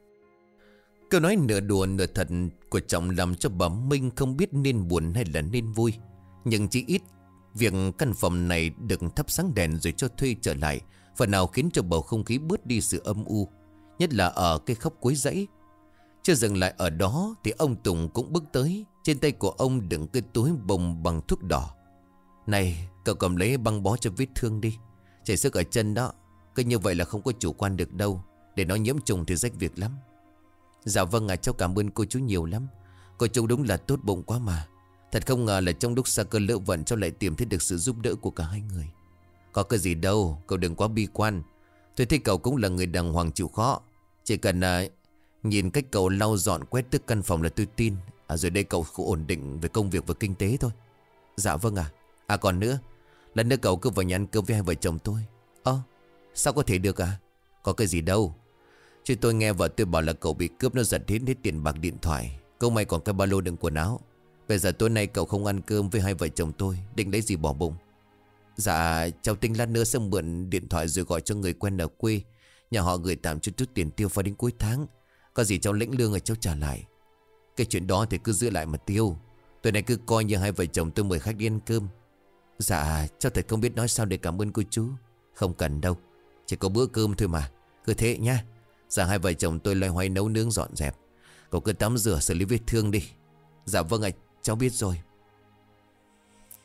Câu nói nửa đùa nửa thật của Trọng làm cho bà Minh không biết nên buồn hay là nên vui. Nhưng chỉ ít việc căn phòng này được thắp sáng đèn rồi cho thuê trở lại, phần nào khiến cho bầu không khí bớt đi sự âm u. Nhất là ở cái khóc cuối dãy. Chưa dừng lại ở đó thì ông Tùng cũng bước tới. Trên tay của ông đựng cái túi bông bằng thuốc đỏ. Này, cậu cầm lấy băng bó cho vết thương đi. Chảy sức ở chân đó. Cứ như vậy là không có chủ quan được đâu. Để nó nhiễm trùng thì rách việc lắm. Dạ vâng ạ, cháu cảm ơn cô chú nhiều lắm. Cô chú đúng là tốt bụng quá mà. Thật không ngờ là trong lúc xa cơ lỡ vận cháu lại tìm thấy được sự giúp đỡ của cả hai người. Có cái gì đâu, cậu đừng quá bi quan. Tôi thấy cậu cũng là người đàng hoàng chịu khó. Chỉ cần nhìn cách cậu lau dọn quét tước căn phòng là tôi tin. Rồi đây cậu cũng ổn định về công việc và kinh tế thôi. Dạ vâng ạ. Còn nữa, lần nữa cậu cứ vào nhà ăn cơm với hai vợ chồng tôi. Sao có thể được à? Có cái gì đâu. Chứ tôi nghe vợ tôi bảo là cậu bị cướp, nó giật hết tiền bạc, điện thoại. Không may còn cái ba lô đựng quần áo. Bây giờ tối nay cậu không ăn cơm với hai vợ chồng tôi, định lấy gì bỏ bụng? Dạ cháu tính lát nữa sẽ mượn điện thoại rồi gọi cho người quen ở quê. Nhà họ gửi tạm chút tiền tiêu vào đến cuối tháng. Có gì cháu lĩnh lương rồi cháu trả lại. Cái chuyện đó thì cứ giữ lại mà tiêu. Tối nay cứ coi như hai vợ chồng tôi mời khách đi ăn cơm. Dạ cháu thật không biết nói sao để cảm ơn cô chú. Không cần đâu, chỉ có bữa cơm thôi mà. Cứ thế nhá. Dạ hai vợ chồng tôi loay hoay nấu nướng dọn dẹp. Cậu cứ tắm rửa xử lý vết thương đi. Dạ vâng ạ, cháu biết rồi.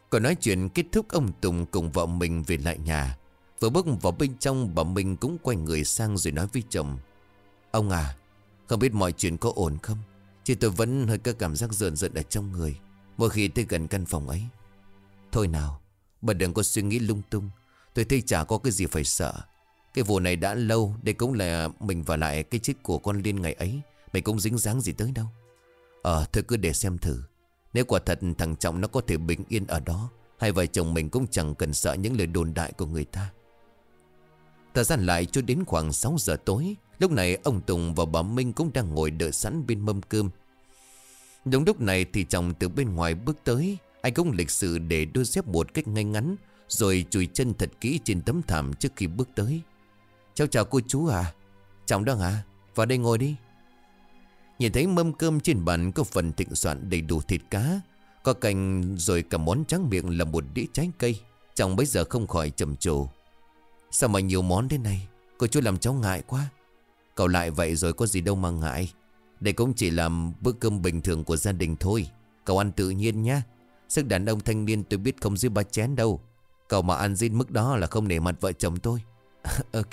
Còn nói chuyện kết thúc, ông Tùng cùng vợ mình về lại nhà. Vừa bước vào bên trong, bà Minh cũng quay người sang rồi nói với chồng: Ông à, không biết mọi chuyện có ổn không? Chứ tôi vẫn hơi có cảm giác rợn rợn ở trong người mỗi khi tới gần căn phòng ấy. Thôi nào, bà đừng có suy nghĩ lung tung. Tôi thấy chả có cái gì phải sợ. Cái vụ này đã lâu. Đây cũng là mình và lại cái chết của con Liên ngày ấy. Mình cũng dính dáng gì tới đâu. Thôi cứ để xem thử. Nếu quả thật thằng Trọng nó có thể bình yên ở đó, hai vợ chồng mình cũng chẳng cần sợ những lời đồn đại của người ta. Thời gian lại cho đến khoảng 6 giờ tối. Lúc này ông Tùng và bà Minh cũng đang ngồi đợi sẵn bên mâm cơm. Đúng lúc này thì chồng từ bên ngoài bước tới. Anh cũng lịch sự để đôi dép một cách ngay ngắn, rồi chùi chân thật kỹ trên tấm thảm trước khi bước tới. Cháu chào cô chú à? Chồng đó hả? Vào đây ngồi đi. Nhìn thấy mâm cơm trên bàn có phần thịnh soạn đầy đủ thịt cá, có canh, rồi cả món tráng miệng là một đĩa trái cây. Chồng bấy giờ không khỏi trầm trồ: Sao mà nhiều món thế này? Cô chú làm cháu ngại quá. Cậu lại vậy rồi có gì đâu mà ngại. Đây cũng chỉ là bữa cơm bình thường của gia đình thôi. Cậu ăn tự nhiên nhá. Sức đàn ông thanh niên tôi biết không dưới 3 chén đâu. Cậu mà ăn đến mức đó là không nể mặt vợ chồng tôi. Ok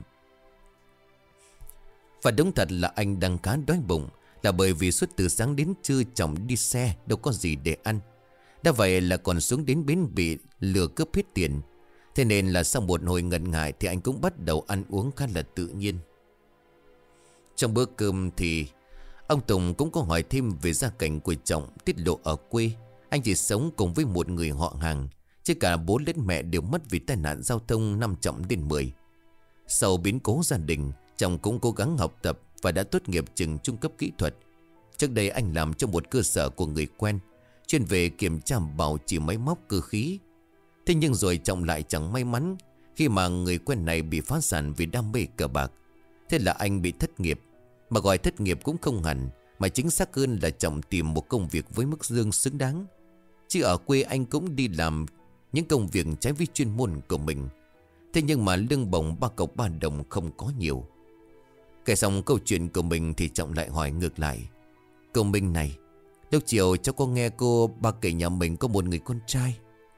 Và đúng thật là anh đang khá đói bụng. Là bởi vì suốt từ sáng đến trưa chồng đi xe, đâu có gì để ăn. Đã vậy là còn xuống đến bến bị lừa cướp hết tiền. Thế nên là sau một hồi ngần ngại thì anh cũng bắt đầu ăn uống khá là tự nhiên. Trong bữa cơm thì ông Tùng cũng có hỏi thêm về gia cảnh của chồng, tiết lộ ở quê anh chỉ sống cùng với một người họ hàng, chứ cả bố lẫn mẹ đều mất vì tai nạn giao thông 5 trọng đến 10. Sau biến cố gia đình, chồng cũng cố gắng học tập và đã tốt nghiệp trường trung cấp kỹ thuật. Trước đây anh làm trong một cơ sở của người quen, chuyên về kiểm tra bảo trì máy móc cơ khí. Thế nhưng rồi chồng lại chẳng may mắn khi mà người quen này bị phá sản vì đam mê cờ bạc. Thế là anh bị thất nghiệp. Mà gọi thất nghiệp cũng không hẳn, mà chính xác hơn là chồng tìm một công việc với mức lương xứng đáng. Chứ ở quê anh cũng đi làm những công việc trái với chuyên môn của mình. Thế nhưng mà lương bổng 3 cọc 3 đồng không có nhiều. Kể xong câu chuyện của mình thì Trọng lại hỏi ngược lại: Cô Minh này, lúc chiều cháu có nghe cô ba kể nhà mình có một người con trai.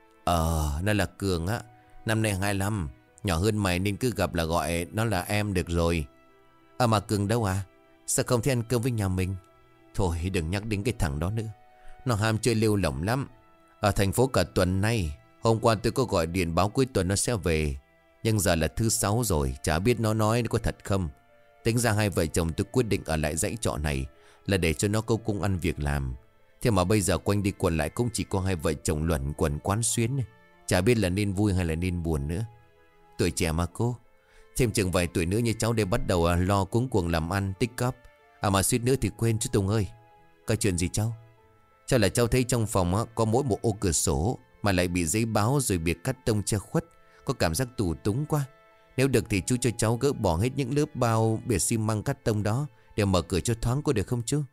Nó là Cường á. Năm nay 25, nhỏ hơn mày nên cứ gặp là gọi nó là em được rồi. Mà Cường đâu à? Sao không thể ăn cơm với nhà mình? Thôi đừng nhắc đến cái thằng đó nữa. Nó ham chơi lêu lỏng lắm. Ở thành phố cả tuần nay. Hôm qua tôi có gọi điện báo cuối tuần nó sẽ về. Nhưng giờ là thứ 6 rồi, chả biết nó nói có thật không. Tính ra hai vợ chồng tôi quyết định ở lại dãy trọ này là để cho nó có công ăn việc làm. Thế mà bây giờ quanh đi quẩn lại cũng chỉ có hai vợ chồng luẩn quẩn quán xuyến. Chả biết là nên vui hay là nên buồn nữa. Tuổi trẻ mà cô. Thêm chừng vài tuổi nữa như cháu để bắt đầu lo cuống cuồng làm ăn tích cóp. Mà suýt nữa thì quên chú Tùng ơi. Có chuyện gì cháu? Chắc là cháu thấy trong phòng có mỗi một ô cửa sổ mà lại bị giấy báo rồi biệt cắt tông che khuất. Có cảm giác tù túng quá. Nếu được thì chú cho cháu gỡ bỏ hết những lớp bao biệt xi măng cắt tông đó để mở cửa cho thoáng, có được không chú?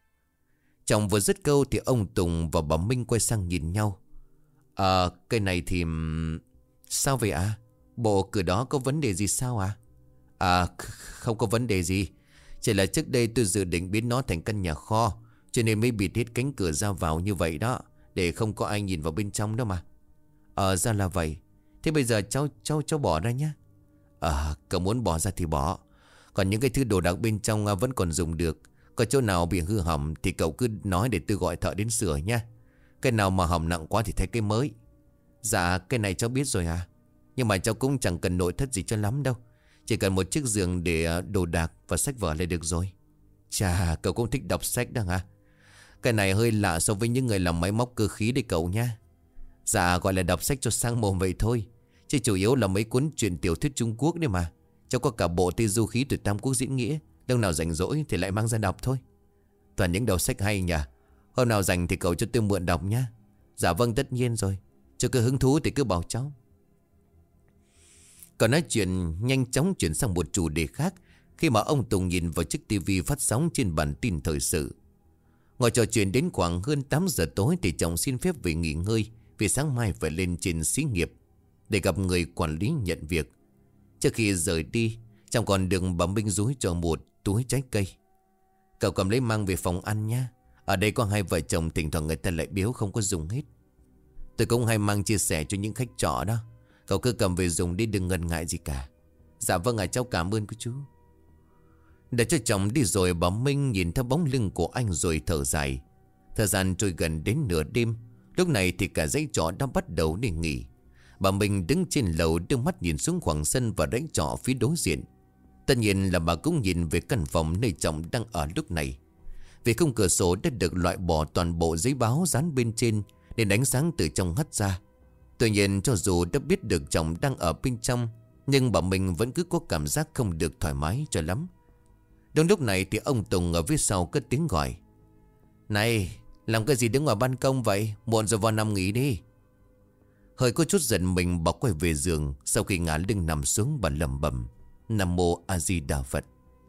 Chồng vừa dứt câu thì ông Tùng và bà Minh quay sang nhìn nhau. Cái này thì... Sao vậy ạ? Bộ cửa đó có vấn đề gì sao ạ? Không có vấn đề gì. Chỉ là trước đây tôi dự định biến nó thành căn nhà kho, cho nên mới bịt hết cánh cửa ra vào như vậy đó, để không có ai nhìn vào bên trong đó mà. Ra là vậy. Thế bây giờ cháu bỏ ra nhé. Cậu muốn bỏ ra thì bỏ. Còn những cái thứ đồ đạc bên trong vẫn còn dùng được. Có chỗ nào bị hư hỏng thì cậu cứ nói để tôi gọi thợ đến sửa nha. Cái nào mà hỏng nặng quá thì thay cái mới. Dạ cái này cháu biết rồi à. Nhưng mà cháu cũng chẳng cần nội thất gì cho lắm đâu. Chỉ cần một chiếc giường để đồ đạc và sách vở là được rồi. Chà, cậu cũng thích đọc sách đó hả? Cái này hơi lạ so với những người làm máy móc cơ khí đấy cậu nha. Dạ gọi là đọc sách cho sang mồm vậy thôi. Chứ chủ yếu là mấy cuốn truyện tiểu thuyết Trung Quốc đấy mà. Cháu có cả bộ Tây Du Ký Tuyệt Tam Quốc Diễn Nghĩa. Lúc nào rảnh rỗi thì lại mang ra đọc thôi. Toàn những đầu sách hay nhỉ. Hôm nào rảnh thì cậu cho tôi mượn đọc nhá. Dạ vâng, tất nhiên rồi. Cho cứ hứng thú thì cứ bảo cháu. Còn nói chuyện nhanh chóng chuyển sang một chủ đề khác, khi mà ông Tùng nhìn vào chiếc tivi phát sóng trên bản tin thời sự. Ngồi trò chuyện đến khoảng hơn 8 giờ tối thì chồng xin phép về nghỉ ngơi, vì sáng mai phải lên trên xí nghiệp để gặp người quản lý nhận việc. Trước khi rời đi, chồng còn đường bà Minh dúi cho một túi trái cây. Cậu cầm lấy mang về phòng ăn nha. Ở đây có hai vợ chồng thỉnh thoảng người ta lại biếu không có dùng hết. Tôi cũng hay mang chia sẻ cho những khách trọ đó. Cậu cứ cầm về dùng đi, đừng ngần ngại gì cả. Dạ vâng ạ, cháu cảm ơn cô chú. Để cho chồng đi rồi, bà Minh nhìn theo bóng lưng của anh rồi thở dài. Thời gian trôi gần đến nửa đêm. Lúc này thì cả dãy trọ đã bắt đầu đi nghỉ. Bà Minh đứng trên lầu đưa mắt nhìn xuống khoảng sân và dãy trọ phía đối diện. Tất nhiên là bà cũng nhìn về căn phòng nơi chồng đang ở lúc này. Vì khung cửa sổ đã được loại bỏ toàn bộ giấy báo dán bên trên, nên ánh sáng từ trong hắt ra. Tuy nhiên cho dù đã biết được chồng đang ở bên trong, nhưng bà Minh vẫn cứ có cảm giác không được thoải mái cho lắm. Đúng lúc này thì ông Tùng ở phía sau cất tiếng gọi. Này, làm cái gì đứng ngoài ban công vậy? Muộn rồi, vào nằm nghỉ đi. Hơi có chút giận mình, bà quay về giường. Sau khi ngả lưng nằm xuống, bà lẩm bẩm: Nam Mô A Di Đà Phật.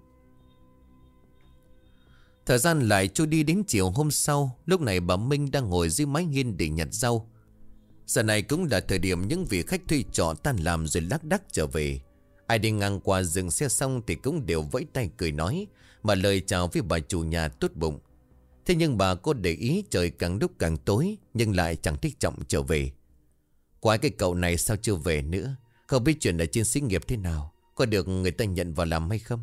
Thời gian lại trôi đi đến chiều hôm sau. Lúc này bà Minh đang ngồi dưới mái hiên để nhặt rau. Giờ này cũng là thời điểm những vị khách thuê trọ tan làm rồi lác đác trở về. Ai đi ngang qua dừng xe xong thì cũng đều vẫy tay cười nói, mà lời chào với bà chủ nhà tốt bụng. Thế nhưng bà có để ý trời càng lúc càng tối, nhưng lại chẳng thích Trọng trở về. Quái cái cậu này sao chưa về nữa? Không biết chuyện ở trên xí nghiệp thế nào, có được người ta nhận vào làm hay không?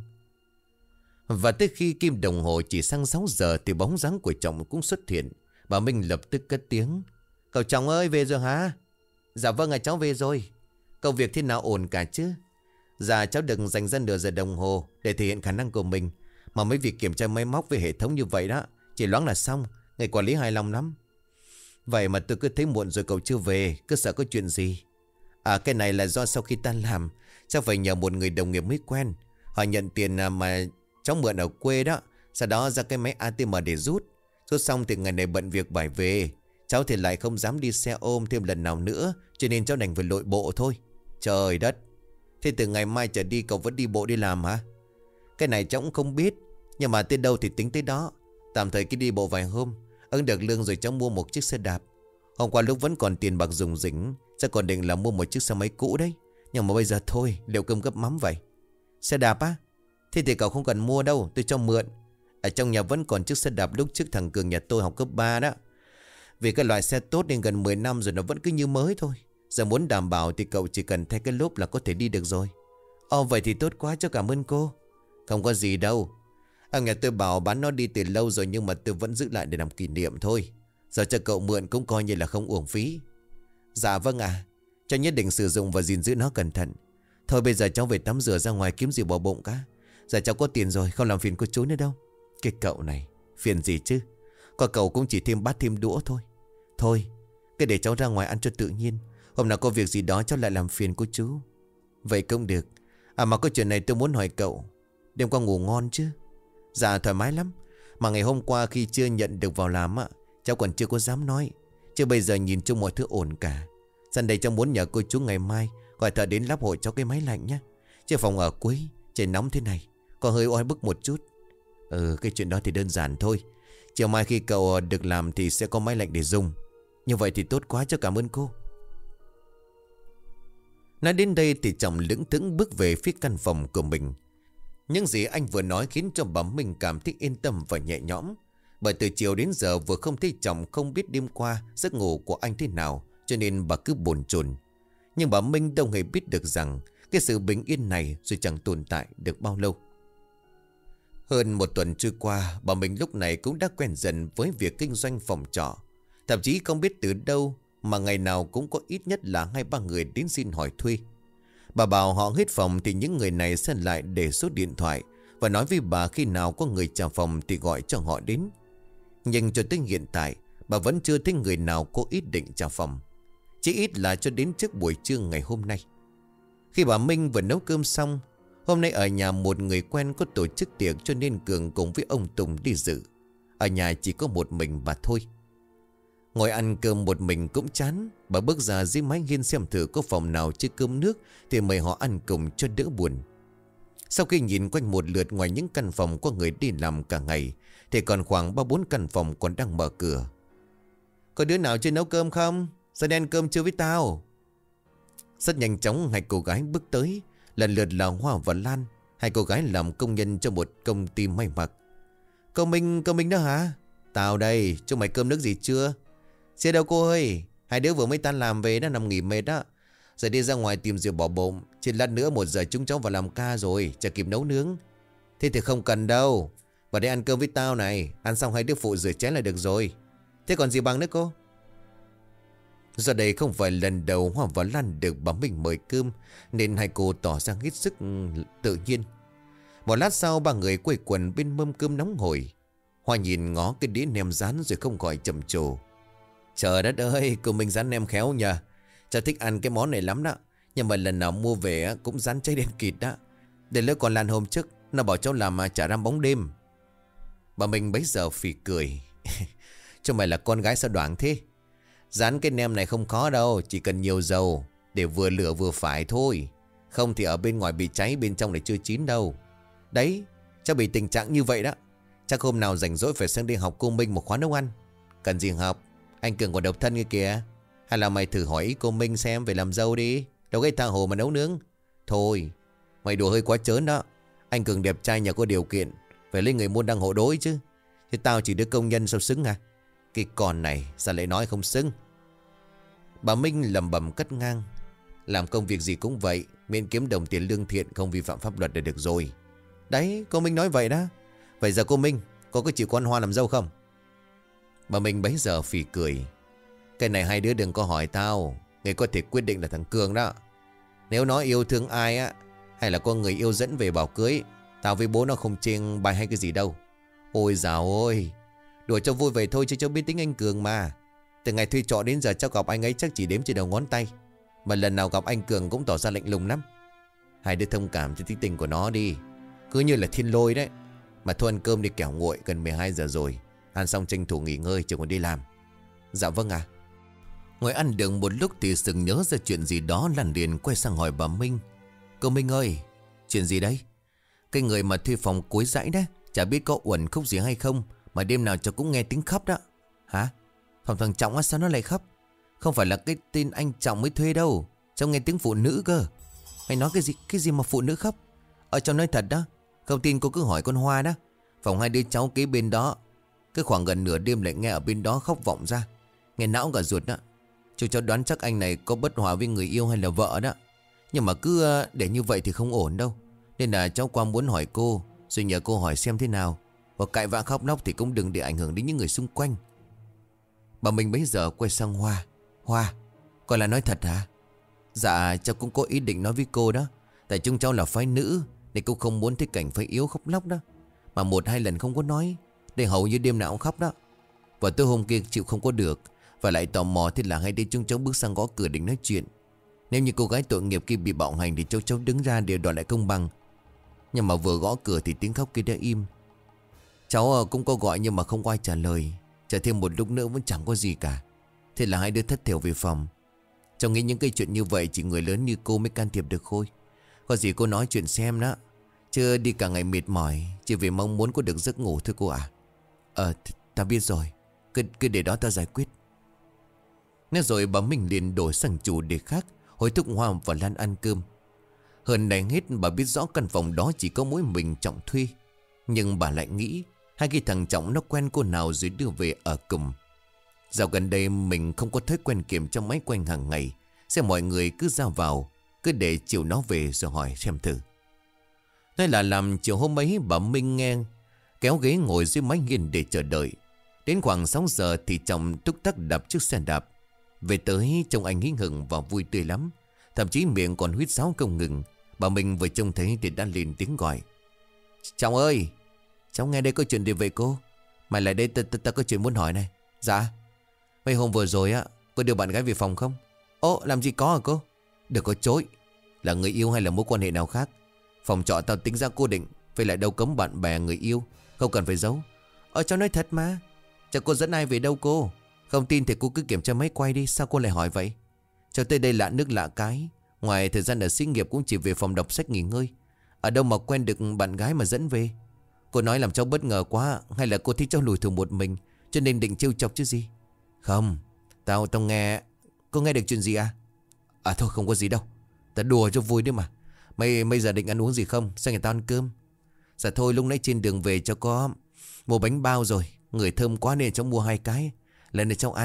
Và tới khi kim đồng hồ chỉ sang 6 giờ thì bóng dáng của Trọng cũng xuất hiện. Bà Minh lập tức cất tiếng: Cậu Trọng ơi, về rồi hả? Dạ vâng ạ, cháu về rồi. Công việc thế nào, ổn cả chứ? Dạ cháu đừng dành ra nửa giờ đồng hồ để thể hiện khả năng của mình. Mà mấy việc kiểm tra máy móc với hệ thống như vậy đó, chỉ loáng là xong. Người quản lý hài lòng lắm. Vậy mà tôi cứ thấy muộn rồi cậu chưa về, cứ sợ có chuyện gì. À, cái này là do sau khi tan làm cháu phải nhờ một người đồng nghiệp mới quen. Họ nhận tiền mà cháu mượn ở quê đó. Sau đó ra cái máy ATM để rút. Rút xong thì ngày này bận việc phải về. Cháu thì lại không dám đi xe ôm thêm lần nào nữa, cho nên cháu đành phải lội bộ thôi. Trời đất. Thế từ ngày mai trở đi cậu vẫn đi bộ đi làm hả? Cái này cháu cũng không biết, nhưng mà tới đâu thì tính tới đó. Tạm thời cứ đi bộ vài hôm, ưng được lương rồi cháu mua một chiếc xe đạp. Hôm qua lúc vẫn còn tiền bạc rủng rỉnh, cháu còn định là mua một chiếc xe máy cũ đấy. Nhưng mà bây giờ thôi, liệu cơm gấp mắm vậy. Xe đạp á? Thế thì cậu không cần mua đâu, tôi cho mượn. Ở trong nhà vẫn còn chiếc xe đạp lúc trước thằng Cường nhà tôi học cấp 3 đó. Vì cái loại xe tốt nên gần 10 năm rồi nó vẫn cứ như mới thôi. Giờ muốn đảm bảo thì cậu chỉ cần thay cái lốp là có thể đi được rồi. Ồ, vậy thì tốt quá, cho cảm ơn cô. Không có gì đâu. Anh nhà tôi bảo bán nó đi từ lâu rồi, nhưng mà tôi vẫn giữ lại để làm kỷ niệm thôi. Giờ cho cậu mượn cũng coi như là không uổng phí. Dạ vâng ạ. Cháu nhất định sử dụng và gìn giữ nó cẩn thận. Thôi bây giờ cháu về tắm rửa ra ngoài kiếm gì bỏ bụng cả. Giờ cháu có tiền rồi, không làm phiền cô chú nữa đâu. Cái cậu này, phiền gì chứ? Có cậu cũng chỉ thêm bát thêm đũa thôi. Thôi, cứ để cháu ra ngoài ăn cho tự nhiên. Hôm nào có việc gì đó cháu lại làm phiền cô chú. Vậy cũng được. À mà có chuyện này tôi muốn hỏi cậu. Đêm qua ngủ ngon chứ? Dạ thoải mái lắm. Mà ngày hôm qua khi chưa nhận được vào làm á, cháu còn chưa có dám nói. Chứ bây giờ nhìn chung mọi thứ ổn cả. Sẵn đây cháu muốn nhờ cô chú ngày mai gọi thợ đến lắp hộ cho cái máy lạnh nhé. Chứ phòng ở cuối trời nóng thế này có hơi oi bức một chút. Cái chuyện đó thì đơn giản thôi. Chiều mai khi cậu được làm thì sẽ có máy lạnh để dùng. Như vậy thì tốt quá, cho cảm ơn cô. Nói đến đây thì Trọng lững thững bước về phía căn phòng của mình. Những gì anh vừa nói khiến cho bà Minh cảm thấy yên tâm và nhẹ nhõm. Bởi từ chiều đến giờ vừa không thấy Trọng, không biết đêm qua giấc ngủ của anh thế nào, cho nên bà cứ bồn chồn. Nhưng bà Minh đâu hề biết được rằng cái sự bình yên này rồi chẳng tồn tại được bao lâu. Hơn một tuần trôi qua, bà Minh lúc này cũng đã quen dần với việc kinh doanh phòng trọ. Thậm chí không biết từ đâu mà ngày nào cũng có ít nhất là 2-3 người đến xin hỏi thuê. Bà bảo họ hết phòng thì những người này sẽ lại để số điện thoại và nói với bà khi nào có người trả phòng thì gọi cho họ đến. Nhưng cho tới hiện tại, bà vẫn chưa thấy người nào có ý định trả phòng. Chỉ ít là cho đến trước buổi trưa ngày hôm nay. Khi bà Minh vừa nấu cơm xong, hôm nay ở nhà một người quen có tổ chức tiệc, cho nên Cường cùng với ông Tùng đi dự. Ở nhà chỉ có một mình bà thôi. Ngồi ăn cơm một mình cũng chán. Bà bước ra dưới mái hiên xem thử có phòng nào chưa cơm nước thì mời họ ăn cùng cho đỡ buồn. Sau khi nhìn quanh một lượt, ngoài những căn phòng có người đi làm cả ngày thì còn khoảng 3-4 căn phòng còn đang mở cửa. Có đứa nào chưa nấu cơm không? Ra đây ăn cơm chưa với tao? Rất nhanh chóng 2 cô gái bước tới. Lần lượt là Hoa và Lan. 2 cô gái làm công nhân cho một công ty may mặc. Cậu Minh đó hả? Tao đây, cho mày cơm nước gì chưa? Xe đâu cô ơi? Hai đứa vừa mới tan làm về đã nằm nghỉ mệt đó. Giờ đi ra ngoài tìm rượu bỏ bụng. Trên lát nữa 1 giờ chúng cháu vào làm ca rồi, chả kịp nấu nướng. Thế thì không cần đâu. Vào đây ăn cơm với tao này. Ăn xong hai đứa phụ rửa chén là được rồi. Thế còn gì bằng nữa cô? Do đây không phải lần đầu Hoa và Lan được bà Minh mời cơm, nên hai cô tỏ ra hết sức tự nhiên. Một lát sau 3 người quây quần bên mâm cơm nóng hổi. Hoa nhìn ngó cái đĩa nem rán rồi không khỏi trầm trồ. Trời đất ơi, cô Minh rán nem khéo nhờ. Cháu thích ăn cái món này lắm đó. Nhưng mà lần nào mua về cũng rán cháy đen kịt đó. Để lỡ còn Lan hôm trước nó bảo cháu làm chả ram bóng đêm. Bà Minh bấy giờ phì cười. Cho mày là con gái sao đoảng thế? Rán cái nem này không khó đâu. Chỉ cần nhiều dầu để vừa lửa vừa phải thôi. Không thì ở bên ngoài bị cháy, bên trong này chưa chín đâu. Đấy, cháu bị tình trạng như vậy đó. Chắc hôm nào rảnh rỗi phải sang đi học cô Minh một khóa nấu ăn. Cần gì học? Anh Cường còn độc thân kia kìa. Hay là mày thử hỏi ý cô Minh xem về làm dâu đi. Đâu cái tha hồ mà nấu nướng. Thôi, mày đùa hơi quá trớn đó. Anh Cường đẹp trai nhà có điều kiện, phải lấy người môn đăng hộ đối chứ. Thế tao chỉ đứa công nhân sao xứng à? Cái con này sao lại nói không xứng? Bà Minh lầm bầm cất ngang. Làm công việc gì cũng vậy, miễn kiếm đồng tiền lương thiện, không vi phạm pháp luật là được rồi. Đấy, cô Minh nói vậy đó. Vậy giờ cô Minh có chịu con Hoa làm dâu không? Bà Minh bấy giờ phì cười. Cái này hai đứa đừng có hỏi tao. Người có thể quyết định là thằng Cường đó. Nếu nó yêu thương ai á, hay là có người yêu dẫn về bảo cưới, tao với bố nó không chênh bài hay cái gì đâu. Ôi dào ôi, đùa cho vui vậy thôi chứ cháu biết tính anh Cường mà. Từ ngày thuê trọ đến giờ cháu gặp anh ấy chắc chỉ đếm trên đầu ngón tay. Mà lần nào gặp anh Cường cũng tỏ ra lạnh lùng lắm. Hai đứa thông cảm cho tính tình của nó đi. Cứ như là thiên lôi đấy. Mà thôi ăn cơm đi kẻo nguội, gần 12 giờ rồi. Ăn xong tranh thủ nghỉ ngơi chứ còn đi làm. Dạ vâng ạ. Ngồi ăn được một lúc thì sừng nhớ ra chuyện gì đó, Lan liền quay sang hỏi bà Minh. Cô Minh ơi, chuyện gì đấy? Cái người mà thuê phòng cuối dãy đó, chả biết có uẩn khúc gì hay không, mà đêm nào cháu cũng nghe tiếng khóc đó. Hả? Phòng thằng Trọng á, sao nó lại khóc? Không phải là cái tên anh Trọng mới thuê đâu. Cháu nghe tiếng phụ nữ cơ. Mày nói cái gì? Cái gì mà phụ nữ khóc? Cháu nói thật đó. Không tin cô cứ hỏi con Hoa đó. Phòng hai đứa cháu kế bên đó, cái khoảng gần nửa đêm lại nghe ở bên đó khóc vọng ra. Nghe não cả ruột đó. Cháu đoán chắc anh này có bất hòa với người yêu hay là vợ đó. Nhưng mà cứ để như vậy thì không ổn đâu. Nên là cháu qua muốn hỏi cô, rồi nhờ cô hỏi xem thế nào. Hoặc cãi vã khóc nóc thì cũng đừng để ảnh hưởng đến những người xung quanh. Bà mình bấy giờ quay sang Hoa. Hoa, con là nói thật hả? Dạ cháu cũng có ý định nói với cô đó. Tại chúng cháu là phái nữ, nên cô không muốn thấy cảnh phái yếu khóc lóc đó. Mà 1-2 lần không có nói, để hầu như đêm nào cũng khóc đó. Và tối hôm kia chịu không có được, và lại tò mò thế là hai đứa chúng cháu bước sang gõ cửa định nói chuyện. Nếu như cô gái tội nghiệp kia bị bạo hành thì cháu đứng ra để đòi lại công bằng. Nhưng mà vừa gõ cửa thì tiếng khóc kia đã im. Cháu cũng có gọi nhưng mà không có ai trả lời. Chờ thêm một lúc nữa vẫn chẳng có gì cả. Thế là hai đứa thất thểu về phòng. Cháu nghĩ những cái chuyện như vậy chỉ người lớn như cô mới can thiệp được thôi. Có gì cô nói chuyện xem đó. Chứ đi cả ngày mệt mỏi, chỉ vì mong muốn có được giấc ngủ thôi cô ạ. Ta biết rồi. Cứ để đó ta giải quyết. Nói rồi bà Minh liền đổi sang chủ đề khác, hối thúc Hoa và Lan ăn cơm. Hơn này hết bà biết rõ căn phòng đó chỉ có mỗi mình Trọng thuê. Nhưng bà lại nghĩ hai cái thằng Trọng nó quen cô nào rồi đưa về ở cùng. Dạo gần đây mình không có thói quen kiểm tra máy quanh hàng ngày, xem mọi người cứ ra vào, cứ để chiều nó về rồi hỏi xem thử. Nói là làm chiều hôm ấy bà Minh nghe kéo ghế ngồi dưới mái hiên để chờ đợi. Đến khoảng 6 giờ thì Trọng túc tắc đạp chiếc xe đạp về tới, trông anh hí hửng và vui tươi lắm. Thậm chí miệng còn huýt sáo không ngừng. Bà Minh vừa trông thấy thì đã lên tiếng gọi. Trọng ơi, cháu nghe đây có chuyện gì vậy cô? Mày lại đây ta có chuyện muốn hỏi này. Dạ. Mấy hôm vừa rồi á, có đưa bạn gái về phòng không? Ồ, làm gì có hả cô? Đừng có chối. Là người yêu hay là mối quan hệ nào khác? Phòng trọ tao tính ra cố định, phải lại đâu cấm bạn bè người yêu, không cần phải giấu. Cháu nói thật mà. Chắc cô dẫn ai về đâu cô? Không tin thì cô cứ kiểm tra máy quay đi. Sao cô lại hỏi vậy? Cháu tới đây lạ nước lạ cái. Ngoài thời gian ở xí nghiệp cũng chỉ về phòng đọc sách nghỉ ngơi. Ở đâu mà quen được bạn gái mà dẫn về? Cô nói làm cháu bất ngờ quá. Hay là cô thích cháu lủi thủi một mình cho nên định trêu chọc chứ gì? Không, tao nghe. Cô nghe được chuyện gì à? Thôi không có gì đâu. Ta đùa cho vui đấy mà. Mày giờ định ăn uống gì không? Sao người ta ăn cơm? Dạ thôi, lúc nãy trên đường về cháu có mua bánh bao rồi. Người thơm quá nên cháu mua 2 cái. Lần này cháu ăn.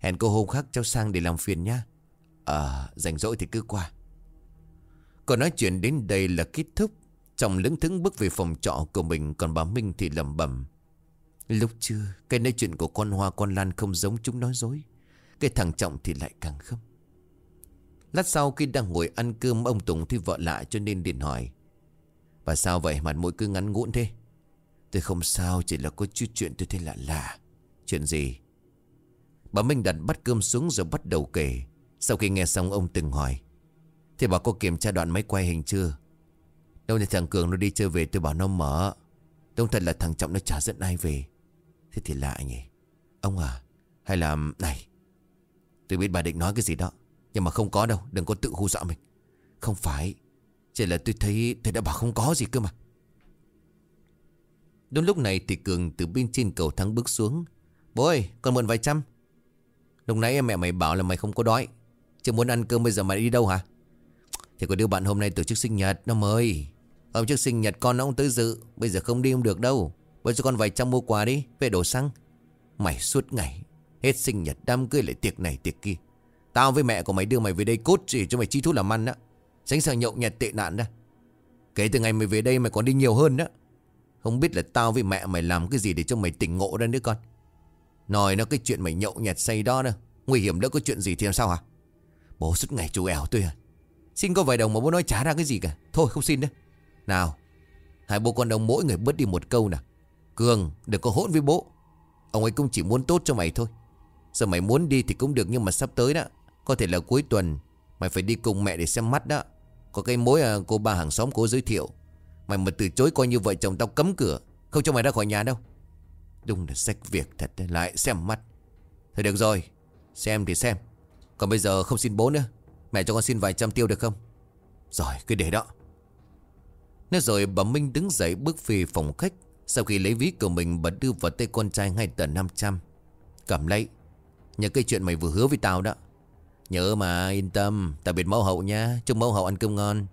Hẹn cô hôm khác cháu sang để làm phiền nhá. Rảnh rỗi thì cứ qua. Còn nói chuyện đến đây là kết thúc. Trọng lững thững bước về phòng trọ của mình. Còn bà Minh thì lẩm bẩm: lúc trưa cái nói chuyện của con Hoa con Lan không giống chúng nói dối. Cái thằng Trọng thì lại càng không. Lát sau khi đang ngồi ăn cơm, ông Tùng thì vợ lạ cho nên điện hỏi: bà sao vậy, mặt mũi cứ ngắn ngũn thế? Tôi không sao, chỉ là có chút chuyện tôi thấy lạ lạ. Chuyện gì? Bà Minh đặt bát cơm xuống rồi bắt đầu kể. Sau khi nghe xong ông Tùng hỏi: thế bà có kiểm tra đoạn máy quay hình chưa? Đâu thì thằng Cường nó đi chơi về, tôi bảo nó mở. Đúng thật là thằng Trọng nó chả dẫn ai về. Thế thì lạ nhỉ. Ông à, hay là... này, tôi biết bà định nói cái gì đó, nhưng mà không có đâu, đừng có tự hù dọa mình. Không phải, chỉ là tôi thấy thầy đã bảo không có gì cơ mà. Đúng lúc này thì Cường từ bên trên cầu thang bước xuống. Bố ơi, con mượn vài trăm. Lúc nãy mẹ mày bảo là mày không có đói, chứ muốn ăn cơm, bây giờ mày đi đâu hả? Thì có đứa bạn hôm nay tổ chức sinh nhật, nó mời. Hôm trước sinh nhật con nó cũng tới dự, bây giờ không đi không được đâu. Bây giờ con vài trăm mua quà đi, về đổ xăng. Mày suốt ngày hết sinh nhật đám cưới lại tiệc này tiệc kia. Tao với mẹ của mày đưa mày về đây cốt chỉ cho mày chi thú làm ăn đó. Tránh sang nhậu nhẹt tệ nạn đó. Kể từ ngày mày về đây mày còn đi nhiều hơn đó. Không biết là tao với mẹ mày làm cái gì để cho mày tỉnh ngộ ra nữa con. Nói nó cái chuyện mày nhậu nhẹt say đó nữa, nguy hiểm lỡ có chuyện gì thì làm sao hả? Bố suốt ngày chú ẻo tôi à. Xin có vài đồng mà bố nói chả ra cái gì cả. Thôi không xin nữa. Nào, hai bố con ông mỗi người bớt đi một câu nào. Cường, đừng có hỗn với bố. Ông ấy cũng chỉ muốn tốt cho mày thôi. Giờ mày muốn đi thì cũng được, nhưng mà sắp tới đó, có thể là cuối tuần, mày phải đi cùng mẹ để xem mắt đó. Có cái mối cô ba hàng xóm cô giới thiệu. Mày mà từ chối coi như vợ chồng tao cấm cửa, không cho mày ra khỏi nhà đâu. Đúng là rách việc thật đấy, lại xem mắt. Thôi được rồi, xem thì xem. Còn bây giờ không xin bố nữa. Mẹ cho con xin vài trăm tiêu được không? Rồi, cứ để đó. Nói rồi bà Minh đứng dậy bước về phòng khách. Sau khi lấy ví của mình, bà đưa vào tay con trai 2 tờ 500. Cầm lấy, nhớ cái chuyện mày vừa hứa với tao đó. Nhớ mà, yên tâm, tao biết mẫu hậu nha. Chúc mẫu hậu ăn cơm ngon.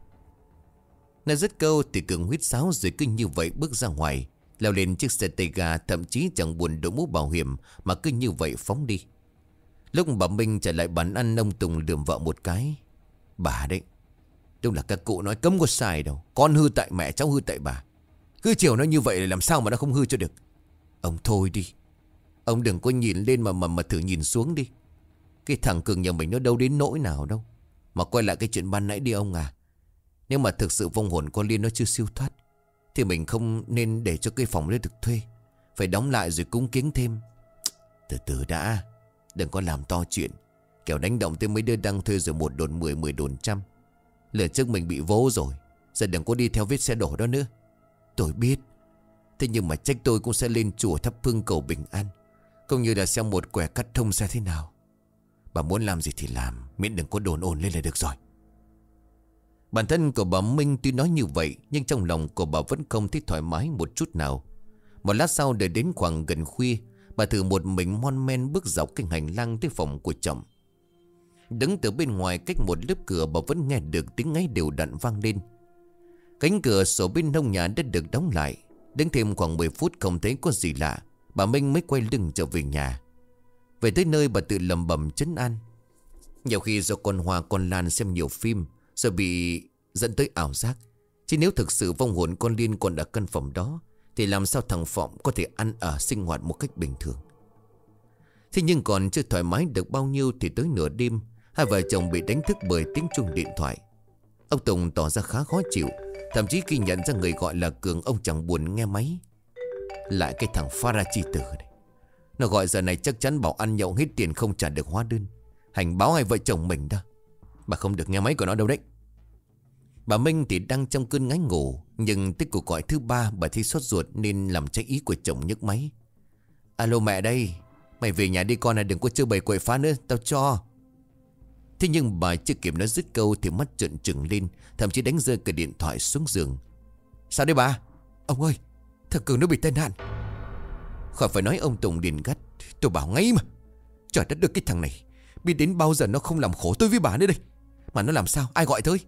Nói dứt câu thì Cường huýt sáo rồi cứ như vậy bước ra ngoài, leo lên chiếc xe tay ga, thậm chí chẳng buồn đội mũ bảo hiểm mà cứ như vậy phóng đi. Lúc bà Minh trở lại bàn ăn, ông Tùng lườm vợ một cái. Bà đấy, đúng là các cụ nói cấm có sai đâu. Con hư tại mẹ, cháu hư tại bà. Cứ chiều nó như vậy làm sao mà nó không hư cho được. Ông thôi đi. Ông đừng có nhìn lên mà thử nhìn xuống đi. Cái thằng Cường nhà mình nó đâu đến nỗi nào đâu. Mà quay lại cái chuyện ban nãy đi ông à. Nếu mà thực sự vong hồn con Liên nó chưa siêu thoát, thì mình không nên để cho cái phòng đấy được thuê. Phải đóng lại rồi cúng kiến thêm. Từ từ đã, đừng có làm to chuyện. Kẻo đánh động tới mấy đứa đang thuê rồi một đồn 10, 10 đồn trăm. Lần trước mình bị vố rồi, giờ đừng có đi theo vết xe đổ đó nữa. Tôi biết. Thế nhưng mà trách tôi cũng sẽ lên chùa thắp hương cầu bình an, cũng như là xem một quẻ cắt thông xe thế nào. Bà muốn làm gì thì làm, miễn đừng có đồn ồn lên là được rồi. Bản thân của bà Minh tuy nói như vậy, nhưng trong lòng của bà vẫn không thấy thoải mái một chút nào. Một lát sau, đợi đến khoảng gần khuya, bà thử một mình mon men bước dọc cái hành lang tới phòng của chồng. Đứng từ bên ngoài cách một lớp cửa, bà vẫn nghe được tiếng ngáy đều đặn vang lên. Cánh cửa sổ bên nông nhà đã được đóng lại. Đứng thêm khoảng 10 phút không thấy có gì lạ, bà Minh mới quay lưng trở về nhà. Về tới nơi, bà tự lẩm bẩm trấn an. Nhiều khi do con Hoa con Lan xem nhiều phim rồi bị dẫn tới ảo giác. Chứ nếu thực sự vong hồn con Liên còn ở căn phòng đó, thì làm sao thằng Phọng có thể ăn ở sinh hoạt một cách bình thường. Thế nhưng còn chưa thoải mái được bao nhiêu thì tới nửa đêm, hai vợ chồng bị đánh thức bởi tiếng chuông điện thoại. Ông Tùng tỏ ra khá khó chịu. Thậm chí khi nhận ra người gọi là Cường, ông chẳng buồn nghe máy. Lại cái thằng Pharachi tử này, nó gọi giờ này chắc chắn bảo ăn nhậu hết tiền không trả được hóa đơn. Hành báo hai vợ chồng mình đó. Bà không được nghe máy của nó đâu đấy. Bà Minh thì đang trong cơn ngáy ngủ, nhưng tới cuộc gọi thứ 3 bà thấy sốt ruột nên làm trái ý của chồng nhấc máy. Alo mẹ đây, mày về nhà đi con à, đừng có chơi bày quậy phá nữa, tao cho. Thế nhưng bà chưa kịp nói dứt câu thì mắt trợn trừng lên, thậm chí đánh rơi cả điện thoại xuống giường. Sao đấy bà? Ông ơi, thằng Cường nó bị tai nạn. Khỏi phải nói, ông Tùng liền gắt. Tôi bảo ngay mà. Trời đất, được cái thằng này biết đến bao giờ nó không làm khổ tôi với bà nữa đây. Mà nó làm sao, ai gọi tới?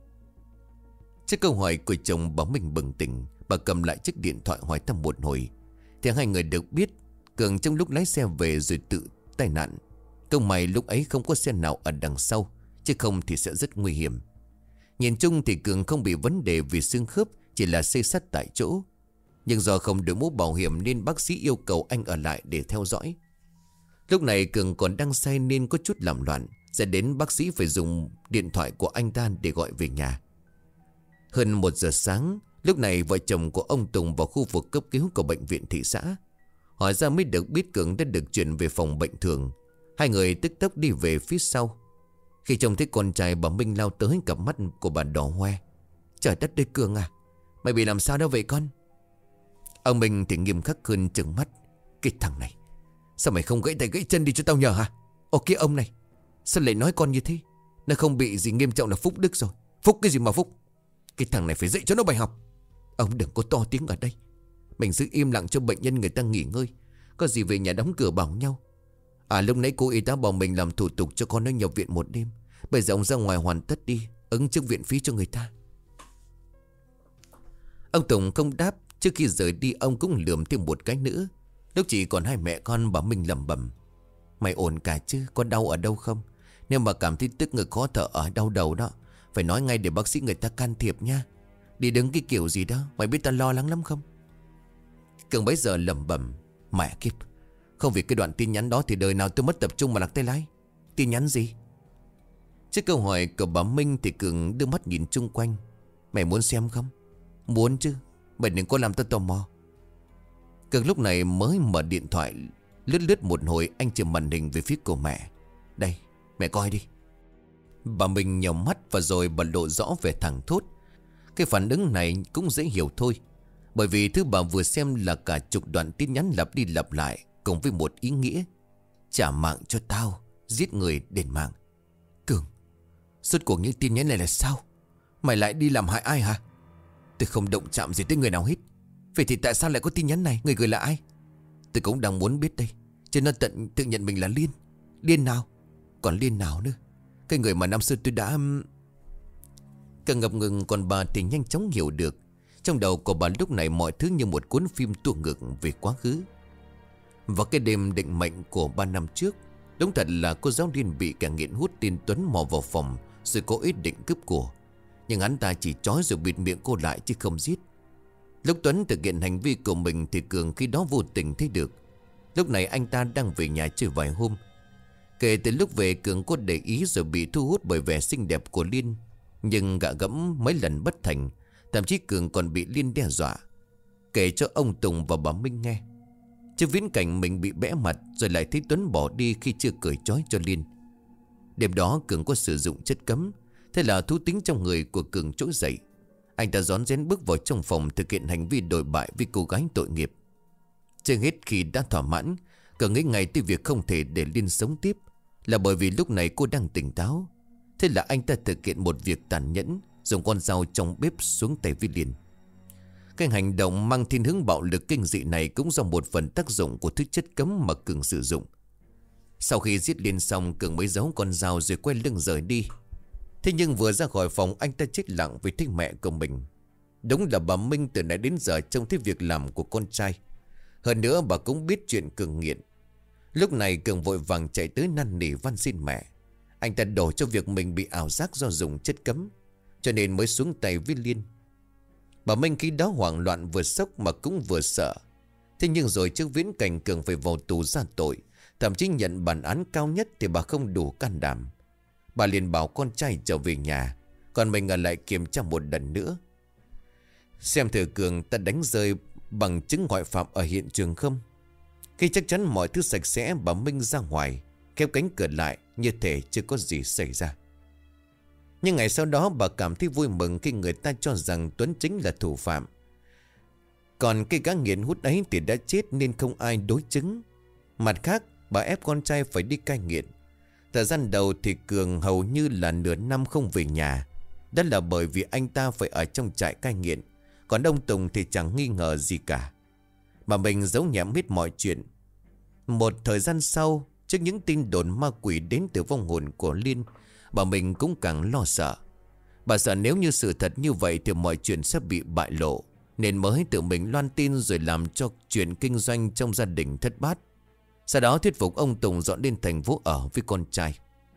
Trước câu hỏi của chồng, bà Minh bừng tỉnh. Bà cầm lại chiếc điện thoại hỏi thăm một hồi. Thì hai người được biết Cường trong lúc lái xe về rồi tự tai nạn Không may lúc ấy không có xe nào ở đằng sau, chứ không thì sẽ rất nguy hiểm. Nhìn chung thì Cường không bị vấn đề vì xương khớp, chỉ là xây sắt tại chỗ. Nhưng do không đội mũ bảo hiểm nên bác sĩ yêu cầu anh ở lại để theo dõi. Lúc này Cường còn đang say nên có chút làm loạn, dẫn đến bác sĩ phải dùng điện thoại của anh ta để gọi về nhà. Hơn 1 giờ sáng, lúc này vợ chồng của ông Tùng vào khu vực cấp cứu của bệnh viện thị xã. Hỏi ra mới được biết Cường đã được chuyển về phòng bệnh thường. Hai người tức tốc đi về phía sau. Khi trông thấy con trai, bà Minh lao tới, cặp mắt của bà đỏ hoe. Trời đất ơi Cường à, mày bị làm sao đâu vậy con? Ông Minh thì nghiêm khắc hơn, trừng mắt. Cái thằng này, sao mày không gãy tay gãy chân đi cho tao nhờ hả? Ô kia ông này, sao lại nói con như thế? Nó không bị gì nghiêm trọng là phúc đức rồi. Phúc cái gì mà phúc? Cái thằng này phải dạy cho nó bài học. Ông đừng có to tiếng ở đây. Mình giữ im lặng cho bệnh nhân người ta nghỉ ngơi. Có gì về nhà đóng cửa bảo nhau. À lúc nãy cô y tá bảo mình làm thủ tục cho con nó nhập viện 1 đêm. Bây giờ ông ra ngoài hoàn tất đi, ứng trước viện phí cho người ta. Ông Tùng không đáp. Trước khi rời đi ông cũng lườm thêm một cái nữa. Lúc chỉ còn hai mẹ con, bà Minh lẩm bẩm. Mày ổn cả chứ, có đau ở đâu không? Nếu mà cảm thấy tức ngực khó thở ở đau đầu đó, phải nói ngay để bác sĩ người ta can thiệp nha. Đi đứng cái kiểu gì đó, mày biết tao lo lắng lắm không? Cường bấy giờ lẩm bẩm. Mẹ kiếp, không vì cái đoạn tin nhắn đó thì đời nào tôi mất tập trung mà lạc tay lái. Tin nhắn gì? Trước câu hỏi của bà Minh thì Cường đưa mắt nhìn chung quanh. Mày muốn xem không? Muốn chứ, mày đừng có làm tao tò mò. Cường lúc này mới mở điện thoại, lướt một hồi anh chìa màn hình về phía của mẹ. Đây, mẹ coi đi. Bà Minh nhèo mắt và rồi bà lộ rõ về thẳng thốt. Cái phản ứng này cũng dễ hiểu thôi, bởi vì thứ bà vừa xem là cả chục đoạn tin nhắn lặp đi lặp lại, cùng với một ý nghĩa: trả mạng cho tao, giết người đền mạng. Cường, suốt cuộc những tin nhắn này là sao? Mày lại đi làm hại ai hả? Tôi không động chạm gì tới người nào hết. Vậy thì tại sao lại có tin nhắn này? Người gửi là ai? Tôi cũng đang muốn biết đây. Chứ nó tự nhận mình là Liên. Liên nào? Còn Liên nào nữa? Cái người mà năm xưa tôi đã... Càng ngập ngừng, còn bà thì nhanh chóng hiểu được. Trong đầu của bà lúc này mọi thứ như một cuốn phim tua ngược về quá khứ. Và cái đêm định mệnh của 3 năm trước, đúng thật là cô giáo Liên bị kẻ nghiện hút tên Tuấn mò vào phòng rồi có ý định cướp của. Nhưng hắn ta chỉ trói rồi bịt miệng cô lại chứ không giết. Lúc Tuấn thực hiện hành vi của mình thì Cường khi đó vô tình thấy được. Lúc này anh ta đang về nhà chơi vài hôm. Kể từ lúc về, Cường có để ý rồi bị thu hút bởi vẻ xinh đẹp của Liên. Nhưng gạ gẫm mấy lần bất thành. Thậm chí Cường còn bị Liên đe dọa, kể cho ông Tùng và bà Minh nghe. Chứ viễn cảnh mình bị bẽ mặt rồi lại thấy Tuấn bỏ đi khi chưa cởi trói cho Liên. Đêm đó Cường có sử dụng chất cấm. Thế là thú tính trong người của Cường trỗi dậy. Anh ta rón rén bước vào trong phòng thực hiện hành vi đồi bại với cô gái tội nghiệp. Chưa hết khi đã thỏa mãn, Cường nghĩ ngay tới việc không thể để Liên sống tiếp, là bởi vì lúc này cô đang tỉnh táo. Thế là anh ta thực hiện một việc tàn nhẫn, dùng con dao trong bếp xuống tay với Liên. Cái hành động mang thiên hướng bạo lực kinh dị này cũng do một phần tác dụng của thứ chất cấm mà Cường sử dụng. Sau khi giết Liên xong, Cường mới giấu con dao rồi quay lưng rời đi. Thế nhưng vừa ra khỏi phòng, anh ta chết lặng vì thích mẹ của mình. Đúng là bà Minh từ nãy đến giờ trông thấy việc làm của con trai. Hơn nữa bà cũng biết chuyện Cường nghiện. Lúc này Cường vội vàng chạy tới năn nỉ van xin mẹ. Anh ta đổ cho việc mình bị ảo giác do dùng chất cấm, cho nên mới xuống tay với Liên. Bà Minh khi đó hoảng loạn, vừa sốc mà cũng vừa sợ. Thế nhưng rồi trước viễn cảnh Cường phải vào tù ra tội, thậm chí nhận bản án cao nhất, thì bà không đủ can đảm. Bà liền bảo con trai trở về nhà, còn mình ở lại kiểm tra một lần nữa, xem thử Cường ta đánh rơi bằng chứng ngoại phạm ở hiện trường không. Khi chắc chắn mọi thứ sạch sẽ, bà Minh ra ngoài, khép cánh cửa lại như thể chưa có gì xảy ra. Nhưng ngày sau đó bà cảm thấy vui mừng khi người ta cho rằng Tuấn chính là thủ phạm. Còn cái gã nghiện hút ấy thì đã chết nên không ai đối chứng. Mặt khác, bà ép con trai phải đi cai nghiện. Thời gian đầu thì Cường hầu như là nửa năm không về nhà. Đó là bởi vì anh ta phải ở trong trại cai nghiện. Còn ông Tùng thì chẳng nghi ngờ gì cả. Mà mình giấu nhẹm hết mọi chuyện. Một thời gian sau, trước những tin đồn ma quỷ đến từ vong hồn của Liên, bà mình cũng càng lo sợ. Bà sợ nếu như sự thật như vậy thì mọi chuyện sẽ bị bại lộ, nên mới tự mình loan tin rồi làm cho chuyện kinh doanh trong gia đình thất bát. Sau đó thuyết phục ông Tùng dọn lên thành phố ở với con trai.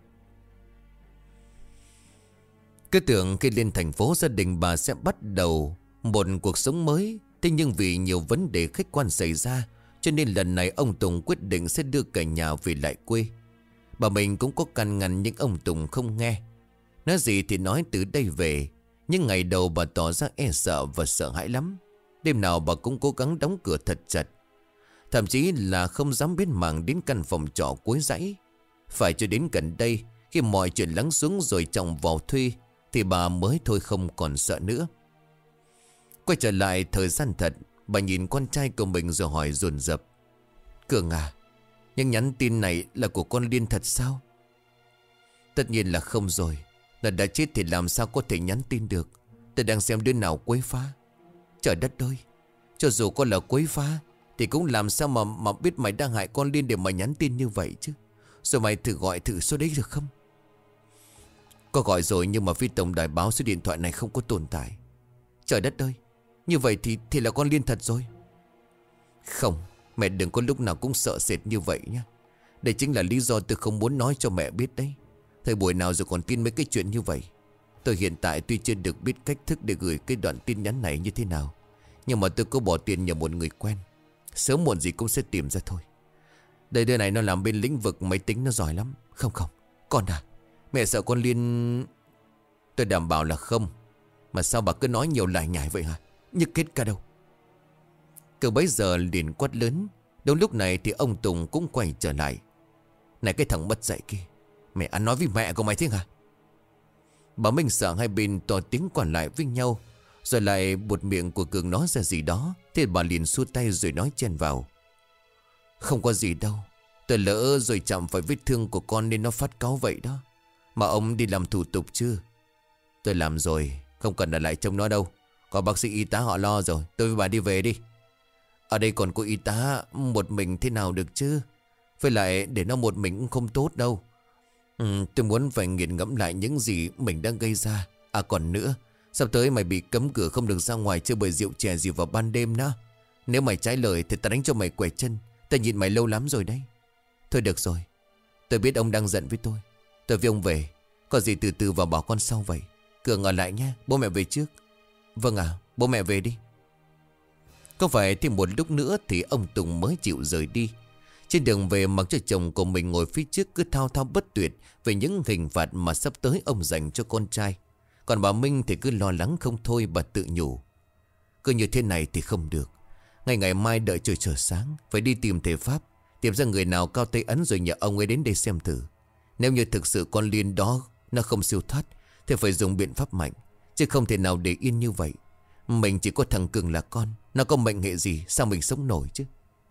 Cứ tưởng khi lên thành phố gia đình bà sẽ bắt đầu một cuộc sống mới. Thế nhưng vì nhiều vấn đề khách quan xảy ra, cho nên lần này ông Tùng quyết định sẽ đưa cả nhà về lại quê. Bà mình cũng có can ngăn nhưng ông Tùng không nghe. Nói gì thì nói từ đây về. Nhưng ngày đầu bà tỏ ra e sợ và sợ hãi lắm. Đêm nào bà cũng cố gắng đóng cửa thật chặt. Thậm chí là không dám biết mảng đến căn phòng trọ cuối dãy. Phải cho đến gần đây, khi mọi chuyện lắng xuống rồi chồng vào thuê, thì bà mới thôi không còn sợ nữa. Quay trở lại thời gian thật, bà nhìn con trai của mình rồi hỏi dồn dập: Cường à, những nhắn tin này là của con Liên thật sao? Tất nhiên là không rồi. Nó đã chết thì làm sao có thể nhắn tin được. Tôi đang xem đứa nào quấy phá. Trời đất ơi, cho dù con là quấy phá thì cũng làm sao mà biết mày đang hại con Liên để mà nhắn tin như vậy chứ. Rồi mày thử gọi thử số đấy được không? Có gọi rồi nhưng mà phía tổng đài báo số điện thoại này không có tồn tại. Trời đất ơi, như vậy thì là con Liên thật rồi. Không, mẹ đừng có lúc nào cũng sợ sệt như vậy nhé. Đây chính là lý do tôi không muốn nói cho mẹ biết đấy. Thời buổi nào rồi còn tin mấy cái chuyện như vậy. Tôi hiện tại tuy chưa được biết cách thức để gửi cái đoạn tin nhắn này như thế nào, nhưng mà tôi có bỏ tiền nhờ một người quen. Sớm muộn gì cũng sẽ tìm ra thôi. Đây đứa này nó làm bên lĩnh vực máy tính, nó giỏi lắm. Không, con à, mẹ sợ con Liên. Tôi đảm bảo là không. Mà sao bà cứ nói nhiều lải nhải vậy hả? Nhức hết cả đâu. Cậu bấy giờ liền quát lớn. Đúng lúc này thì ông Tùng cũng quay trở lại. Này cái thằng mất dạy kia, mẹ ăn nói với mẹ của mày thế hả? Bà Minh sợ hai bên to tiếng còn lại với nhau, rồi lại buột miệng của Cường nói ra gì đó. Thế bà liền xua tay rồi nói chen vào: Không có gì đâu. Tôi lỡ rồi chạm phải vết thương của con nên nó phát cáu vậy đó. Mà ông đi làm thủ tục chưa? Tôi làm rồi, không cần ở lại trông nó đâu. Có bác sĩ y tá họ lo rồi. Tôi với bà đi về đi. Ở đây còn có y tá, một mình thế nào được chứ? Với lại để nó một mình cũng không tốt đâu. Tôi muốn phải nghiền ngẫm lại những gì mình đang gây ra. À còn nữa, sắp tới mày bị cấm cửa không được ra ngoài chơi bời rượu chè gì vào ban đêm nữa. Nếu mày trái lời thì ta đánh cho mày quẹt chân. Ta nhịn mày lâu lắm rồi đấy. Thôi được rồi, tôi biết ông đang giận với tôi. Tôi với ông về. Có gì từ từ vào bảo con sau vậy. Cường ở lại nha, bố mẹ về trước. Vâng à, bố mẹ về đi. Có phải thêm một lúc nữa thì ông Tùng mới chịu rời đi. Trên đường về mặc cho chồng của mình ngồi phía trước cứ thao thao bất tuyệt về những hình phạt mà sắp tới ông dành cho con trai. Còn bà Minh thì cứ lo lắng không thôi, bà tự nhủ: Cứ như thế này thì không được. Ngày mai đợi trời trở sáng, phải đi tìm thầy Pháp, tìm ra người nào cao tay ấn rồi nhờ ông ấy đến đây xem thử. Nếu như thực sự con Liên đó nó không siêu thoát thì phải dùng biện pháp mạnh, chứ không thể nào để yên như vậy. Mình chỉ có thằng Cường là con, nó có mệnh hệ gì sao mình sống nổi chứ.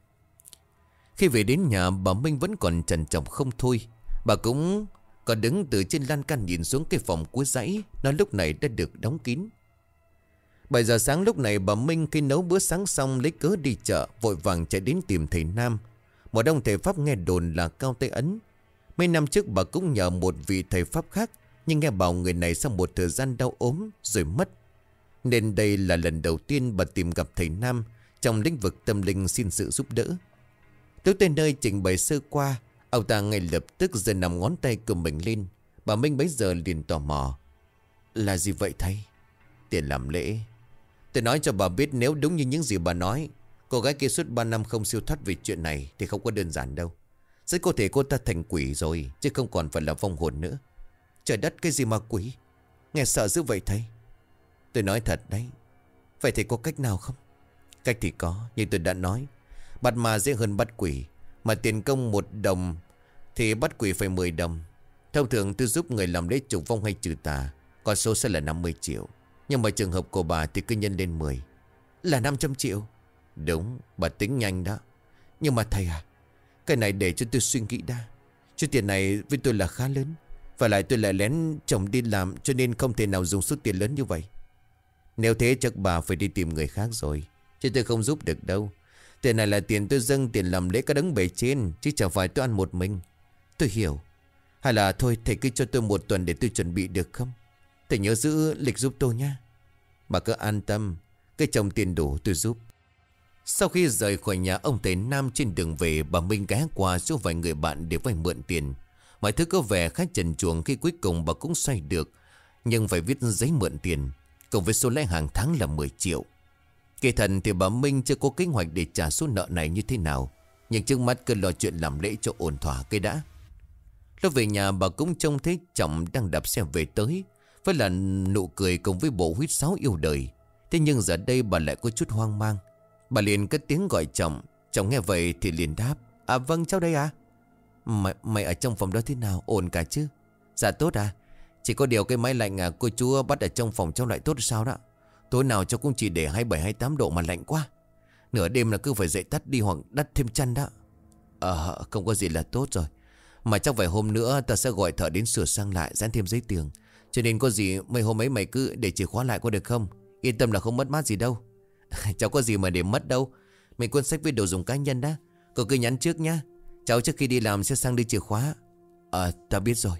Khi về đến nhà, bà Minh vẫn còn trằn trọc không thôi. Bà cũng còn đứng từ trên lan can nhìn xuống cái phòng cuối dãy. Nó lúc này đã được đóng kín. 7 giờ sáng lúc này bà Minh khi nấu bữa sáng xong lấy cớ đi chợ, vội vàng chạy đến tìm thầy Nam. Một ông thầy Pháp nghe đồn là cao tay ấn. Mấy năm trước bà cũng nhờ một vị thầy Pháp khác, nhưng nghe bảo người này sau một thời gian đau ốm rồi mất. Nên đây là lần đầu tiên bà tìm gặp thầy Nam trong lĩnh vực tâm linh xin sự giúp đỡ. Tới tên nơi trình bày sơ qua, ông ta ngay lập tức giơ nằm ngón tay của mình lên. Bà Minh bấy giờ liền tò mò: Là gì vậy thầy? Tiền làm lễ. Tôi nói cho bà biết, nếu đúng như những gì bà nói, cô gái kia suốt 3 năm không siêu thoát vì chuyện này thì không có đơn giản đâu. Rất có thể cô ta thành quỷ rồi, chứ không còn phải là vong hồn nữa. Trời đất, cái gì mà quỷ? Nghe sợ dữ vậy thầy. Tôi nói thật đấy. Vậy thì có cách nào không? Cách thì có, nhưng tôi đã nói, bắt ma dễ hơn bắt quỷ. Mà tiền công 1 đồng thì bắt quỷ phải 10 đồng. Thông thường tôi giúp người làm lễ trục vong hay trừ tà, con số sẽ là 50 triệu. Nhưng mà trường hợp của bà thì cứ nhân lên 10. Là 500 triệu. Đúng, bà tính nhanh đó. Nhưng mà thầy à, cái này để cho tôi suy nghĩ đã. Chứ tiền này với tôi là khá lớn. Và lại tôi lại lén chồng đi làm, cho nên không thể nào dùng số tiền lớn như vậy. Nếu thế chắc bà phải đi tìm người khác rồi, chứ tôi không giúp được đâu. Tiền này là tiền tôi dâng tiền làm lễ các đấng bề trên, chứ chẳng phải tôi ăn một mình. Tôi hiểu. Hay là thôi thầy cứ cho tôi 1 tuần để tôi chuẩn bị được không? Thầy nhớ giữ lịch giúp tôi nha. Bà cứ an tâm, cái chồng tiền đủ tôi giúp. Sau khi rời khỏi nhà ông thầy Nam, trên đường về, bà Minh ghé qua số vài người bạn để vay mượn tiền. Mọi thứ có vẻ khá trần truồng khi cuối cùng bà cũng xoay được, nhưng phải viết giấy mượn tiền, cùng với số lãi hàng tháng là 10 triệu. Kỳ thần thì bà Minh chưa có kế hoạch để trả số nợ này như thế nào, nhưng trước mắt cứ lo chuyện làm lễ cho ổn thỏa cái đã. Lúc về nhà bà cũng trông thấy chồng đang đạp xe về tới, với là nụ cười cùng với bộ huýt sáo yêu đời. Thế nhưng giờ đây bà lại có chút hoang mang. Bà liền cất tiếng gọi chồng. Chồng nghe vậy thì liền đáp: À vâng, cháu đây à. Mày ở trong phòng đó thế nào, ổn cả chứ? Dạ tốt à. Chỉ có điều cái máy lạnh cô chú bắt ở trong phòng cháu lại tốt sao đó. Tối nào cháu cũng chỉ để 27-28 độ mà lạnh quá. Nửa đêm là cứ phải dậy tắt đi hoặc đắp thêm chăn đó. Không có gì là tốt rồi. Mà chắc vài hôm nữa ta sẽ gọi thợ đến sửa sang lại, dán thêm giấy tường. Cho nên có gì mấy hôm ấy mày cứ để chìa khóa lại có được không? Yên tâm là không mất mát gì đâu. Cháu có gì mà để mất đâu. Mấy cuốn sách với đồ dùng cá nhân đó. Cậu cứ nhắn trước nhá. Cháu trước khi đi làm sẽ sang đưa chìa khóa. Ta biết rồi.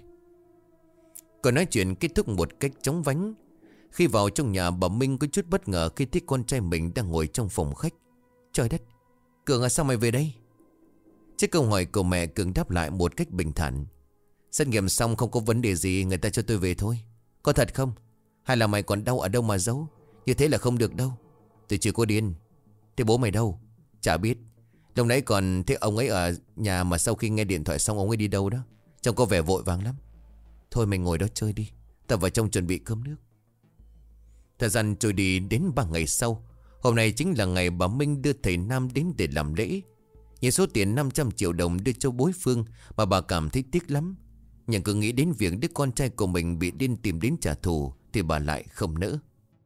Còn nói chuyện kết thúc một cách chóng vánh. Khi vào trong nhà, bà Minh có chút bất ngờ khi thấy con trai mình đang ngồi trong phòng khách. Trời đất, Cường sao mày về đây? Trước câu hỏi của mẹ, Cường đáp lại một cách bình thản: Xét nghiệm xong không có vấn đề gì, người ta cho tôi về thôi. Có thật không? Hay là mày còn đau ở đâu mà giấu? Như thế là không được đâu. Tôi chưa có điên. Thế bố mày đâu? Chả biết. Lúc nãy còn thấy ông ấy ở nhà, mà sau khi nghe điện thoại xong ông ấy đi đâu đó. Trông có vẻ vội vàng lắm. Thôi mày ngồi đó chơi đi, ta vào trong chuẩn bị cơm nước. Thời gian trôi đi đến 3 ngày sau. Hôm nay chính là ngày bà Minh đưa thầy Nam đến để làm lễ. Nhìn số tiền 500 triệu đồng đưa cho bối Phương mà bà cảm thấy tiếc lắm. Nhưng cứ nghĩ đến việc đứa con trai của mình bị điên tìm đến trả thù thì bà lại không nỡ.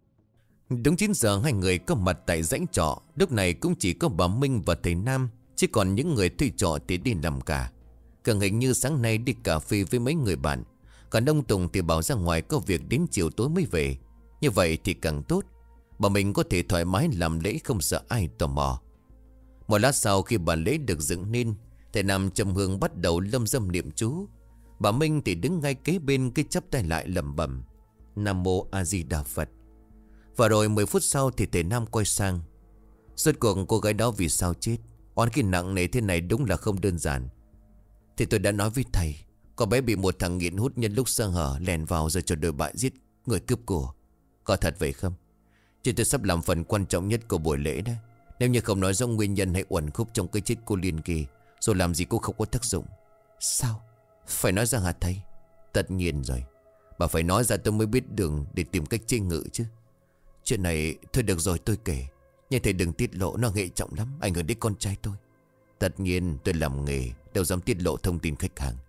Đúng 9 giờ hai người có mặt tại dãy trọ. Lúc này cũng chỉ có bà Minh và thầy Nam, chứ còn những người thuê trọ thì đi làm cả. Cường hình như sáng nay đi cà phê với mấy người bạn, còn ông Tùng thì bảo ra ngoài có việc đến chiều tối mới về. Như vậy thì càng tốt, bà mình có thể thoải mái làm lễ không sợ ai tò mò. Một lát sau khi bàn lễ được dựng nên, thầy Nam trầm hương bắt đầu lâm dâm niệm chú. Bà Minh thì đứng ngay kế bên, cái chắp tay lại lẩm bẩm: Nam Mô A Di Đà Phật. Và rồi 10 phút sau thì thầy Nam quay sang: Rốt cuộc cô gái đó vì sao chết? Oán khí nặng nề thế này đúng là không đơn giản. Thì tôi đã nói với thầy, cô bé bị một thằng nghiện hút nhân lúc sơ hở lèn vào rồi cho đồi bại giết người cướp của. Có thật vậy không? Chứ tôi sắp làm phần quan trọng nhất của buổi lễ đấy. Nếu như không nói rõ nguyên nhân hay uẩn khúc trong cái chết cô Liên Kỳ, rồi làm gì cũng không có tác dụng. Sao? Phải nói ra hả thầy? Tất nhiên rồi. Bà phải nói ra tôi mới biết đường để tìm cách chế ngự chứ. Chuyện này thôi được rồi tôi kể, nhưng thầy đừng tiết lộ, nó hệ trọng lắm, ảnh hưởng đến con trai tôi. Tất nhiên tôi làm nghề, đâu dám tiết lộ thông tin khách hàng.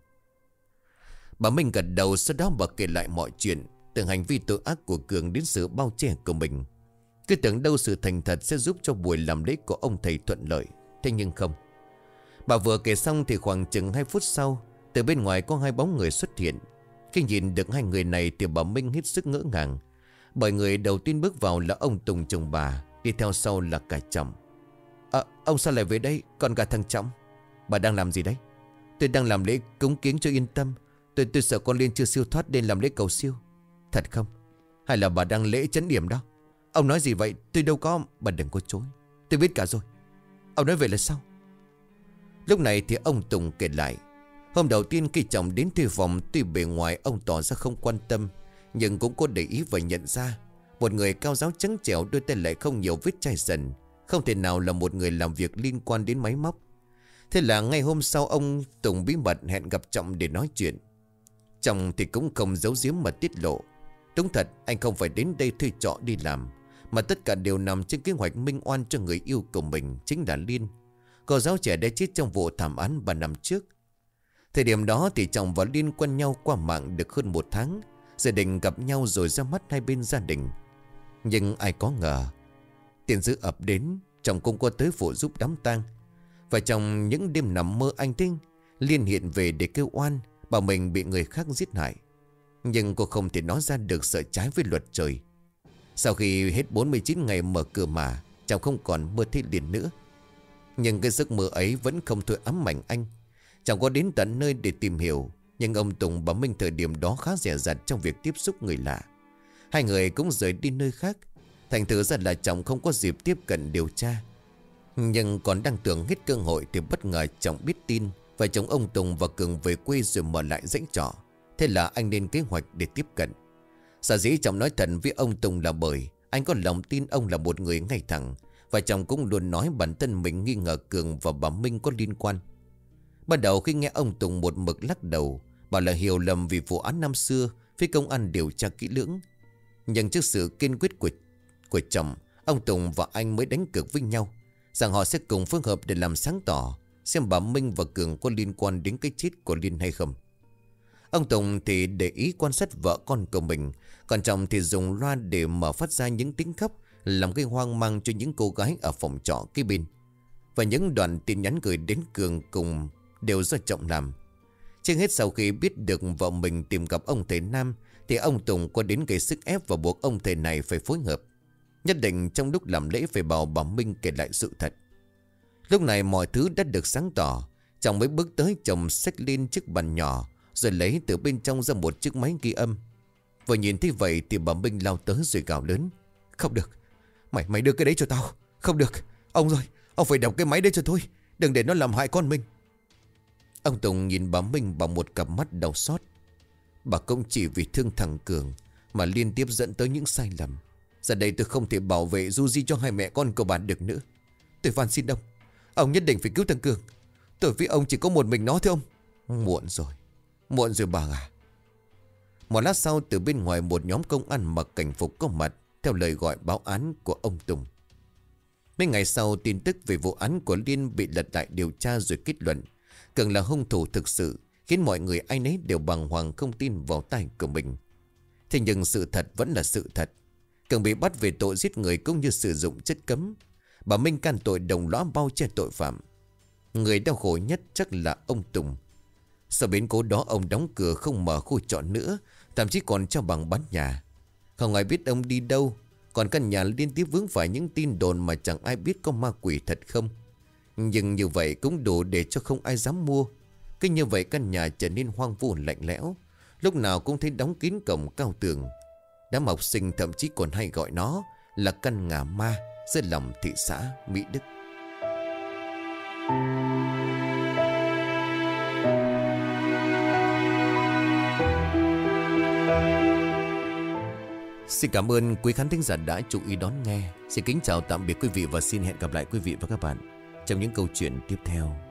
Bà Minh gật đầu, sau đó bà kể lại mọi chuyện, từ hành vi tội ác của Cường đến sự bao che của mình. Cứ tưởng đâu sự thành thật sẽ giúp cho buổi làm lễ của ông thầy thuận lợi. Thế nhưng không. Bà vừa kể xong thì khoảng chừng 2 phút sau, từ bên ngoài có 2 bóng người xuất hiện. Khi nhìn được 2 người này thì bà Minh hết sức ngỡ ngàng, bởi người đầu tiên bước vào là ông Tùng chồng bà, đi theo sau là cả Trọng. Ông sao lại về đây, còn cả thằng Trọng? Bà đang làm gì đấy? Tôi đang làm lễ cúng kiến cho yên tâm. Tôi sợ con Liên chưa siêu thoát nên làm lễ cầu siêu. Thật không? Hay là bà đang lễ trấn điểm đó? Ông nói gì vậy? Tôi đâu có. Bà đừng có chối, tôi biết cả rồi. Ông nói vậy là sao? Lúc này thì ông Tùng kể lại. Hôm đầu tiên khi chồng đến thuê phòng, tuy bề ngoài ông tỏ ra không quan tâm, nhưng cũng có để ý và nhận ra một người cao ráo trắng trẻo, đôi tay lại không nhiều vết chai sần, không thể nào là một người làm việc liên quan đến máy móc. Thế là ngay hôm sau ông Tùng bí mật hẹn gặp Trọng để nói chuyện. Trọng thì cũng không giấu giếm mà tiết lộ. Đúng thật, anh không phải đến đây thuê trọ đi làm, mà tất cả đều nằm trên kế hoạch minh oan cho người yêu của mình, chính là Liên, cô giáo trẻ đã chết trong vụ thảm án 3 năm trước. Thời điểm đó thì Trọng và Liên quen nhau qua mạng được hơn 1 tháng. Gia đình gặp nhau rồi ra mắt hai bên gia đình. Nhưng ai có ngờ tiền dữ ập đến, Trọng cũng có tới phụ giúp đám tang. Và trong những đêm nằm mơ anh Tinh, Liên hiện về để kêu oan, bảo mình bị người khác giết hại. Nhưng cô không thể nói ra được, sợ trái với luật trời. Sau khi hết 49 ngày mở cửa mà, Trọng không còn mơ thấy Liên nữa. Nhưng cái giấc mơ ấy vẫn không thôi ám ảnh anh. Trọng có đến tận nơi để tìm hiểu, nhưng ông Tùng bà Minh thời điểm đó khá dè dặt trong việc tiếp xúc người lạ. Hai người cũng rời đi nơi khác, thành thử ra là Trọng không có dịp tiếp cận điều tra. Nhưng còn đang tưởng hết cơ hội thì bất ngờ chồng biết tin vợ chồng ông Tùng và Cường về quê rồi mở lại dãy trọ. Thế là anh lên kế hoạch để tiếp cận. Sở dĩ chồng nói thật với ông Tùng là bởi anh có lòng tin ông là một người ngay thẳng. Và chồng cũng luôn nói bản thân mình nghi ngờ Cường và bà Minh có liên quan. Ban đầu khi nghe ông Tùng một mực lắc đầu, bảo là hiểu lầm vì vụ án năm xưa, phía công an điều tra kỹ lưỡng. Nhưng trước sự kiên quyết của chồng, ông Tùng và anh mới đánh cược với nhau rằng họ sẽ cùng phối hợp để làm sáng tỏ xem bà Minh và Cường có liên quan đến cái chết của Liên hay không. Ông Tùng thì để ý quan sát vợ con của mình, còn chồng thì dùng loa để mở phát ra những tiếng khóc làm gây hoang mang cho những cô gái ở phòng trọ kế bên. Và những đoạn tin nhắn gửi đến Cường cùng đều do chồng làm. Trước hết sau khi biết được vợ mình tìm gặp ông thầy Nam thì ông Tùng có đến gây sức ép và buộc ông thầy này phải phối hợp. Nhất định trong lúc làm lễ phải bảo bà Minh kể lại sự thật. Lúc này mọi thứ đã được sáng tỏ. Chồng mới bước tới chồng xách lên chiếc bàn nhỏ rồi lấy từ bên trong ra một chiếc máy ghi âm. Vừa nhìn thấy vậy thì bà Minh lao tới rồi gào lớn: "Không được, mày đưa cái đấy cho tao. Không được, ông rồi, ông phải đọc cái máy đấy cho tôi. Đừng để nó làm hại con mình." Ông Tùng nhìn bà Minh bằng một cặp mắt đau xót. Bà không chỉ vì thương thằng Cường mà liên tiếp dẫn tới những sai lầm. Giờ đây tôi không thể bảo vệ du di cho hai mẹ con của bà được nữa. Tôi van xin ông nhất định phải cứu thằng Cường. Tôi với ông chỉ có một mình nó thôi ông. Muộn rồi bà à. Một lát sau từ bên ngoài một nhóm công an mặc cảnh phục có mặt theo lời gọi báo án của ông Tùng. Mấy ngày sau tin tức về vụ án của Liên bị lật lại điều tra rồi kết luận Cường là hung thủ thực sự, khiến mọi người ai nấy đều bàng hoàng không tin vào tai của mình. Thế nhưng sự thật vẫn là sự thật. Cường bị bắt về tội giết người cũng như sử dụng chất cấm. Bà Minh can tội đồng lõa bao che tội phạm. Người đau khổ nhất chắc là ông Tùng. Sau biến cố đó ông đóng cửa không mở khu trọ nữa, thậm chí còn cho bằng bán nhà. Không ai biết ông đi đâu. Còn căn nhà liên tiếp vướng phải những tin đồn mà chẳng ai biết có ma quỷ thật không. Nhưng như vậy cũng đủ để cho không ai dám mua. Cứ như vậy căn nhà trở nên hoang vu lạnh lẽo. Lúc nào cũng thấy đóng kín cổng cao tường. Đám học sinh thậm chí còn hay gọi nó là căn nhà ma giữa lòng thị xã Mỹ Đức. Xin cảm ơn quý khán thính giả đã chú ý đón nghe. Xin kính chào tạm biệt quý vị và xin hẹn gặp lại quý vị và các bạn trong những câu chuyện tiếp theo.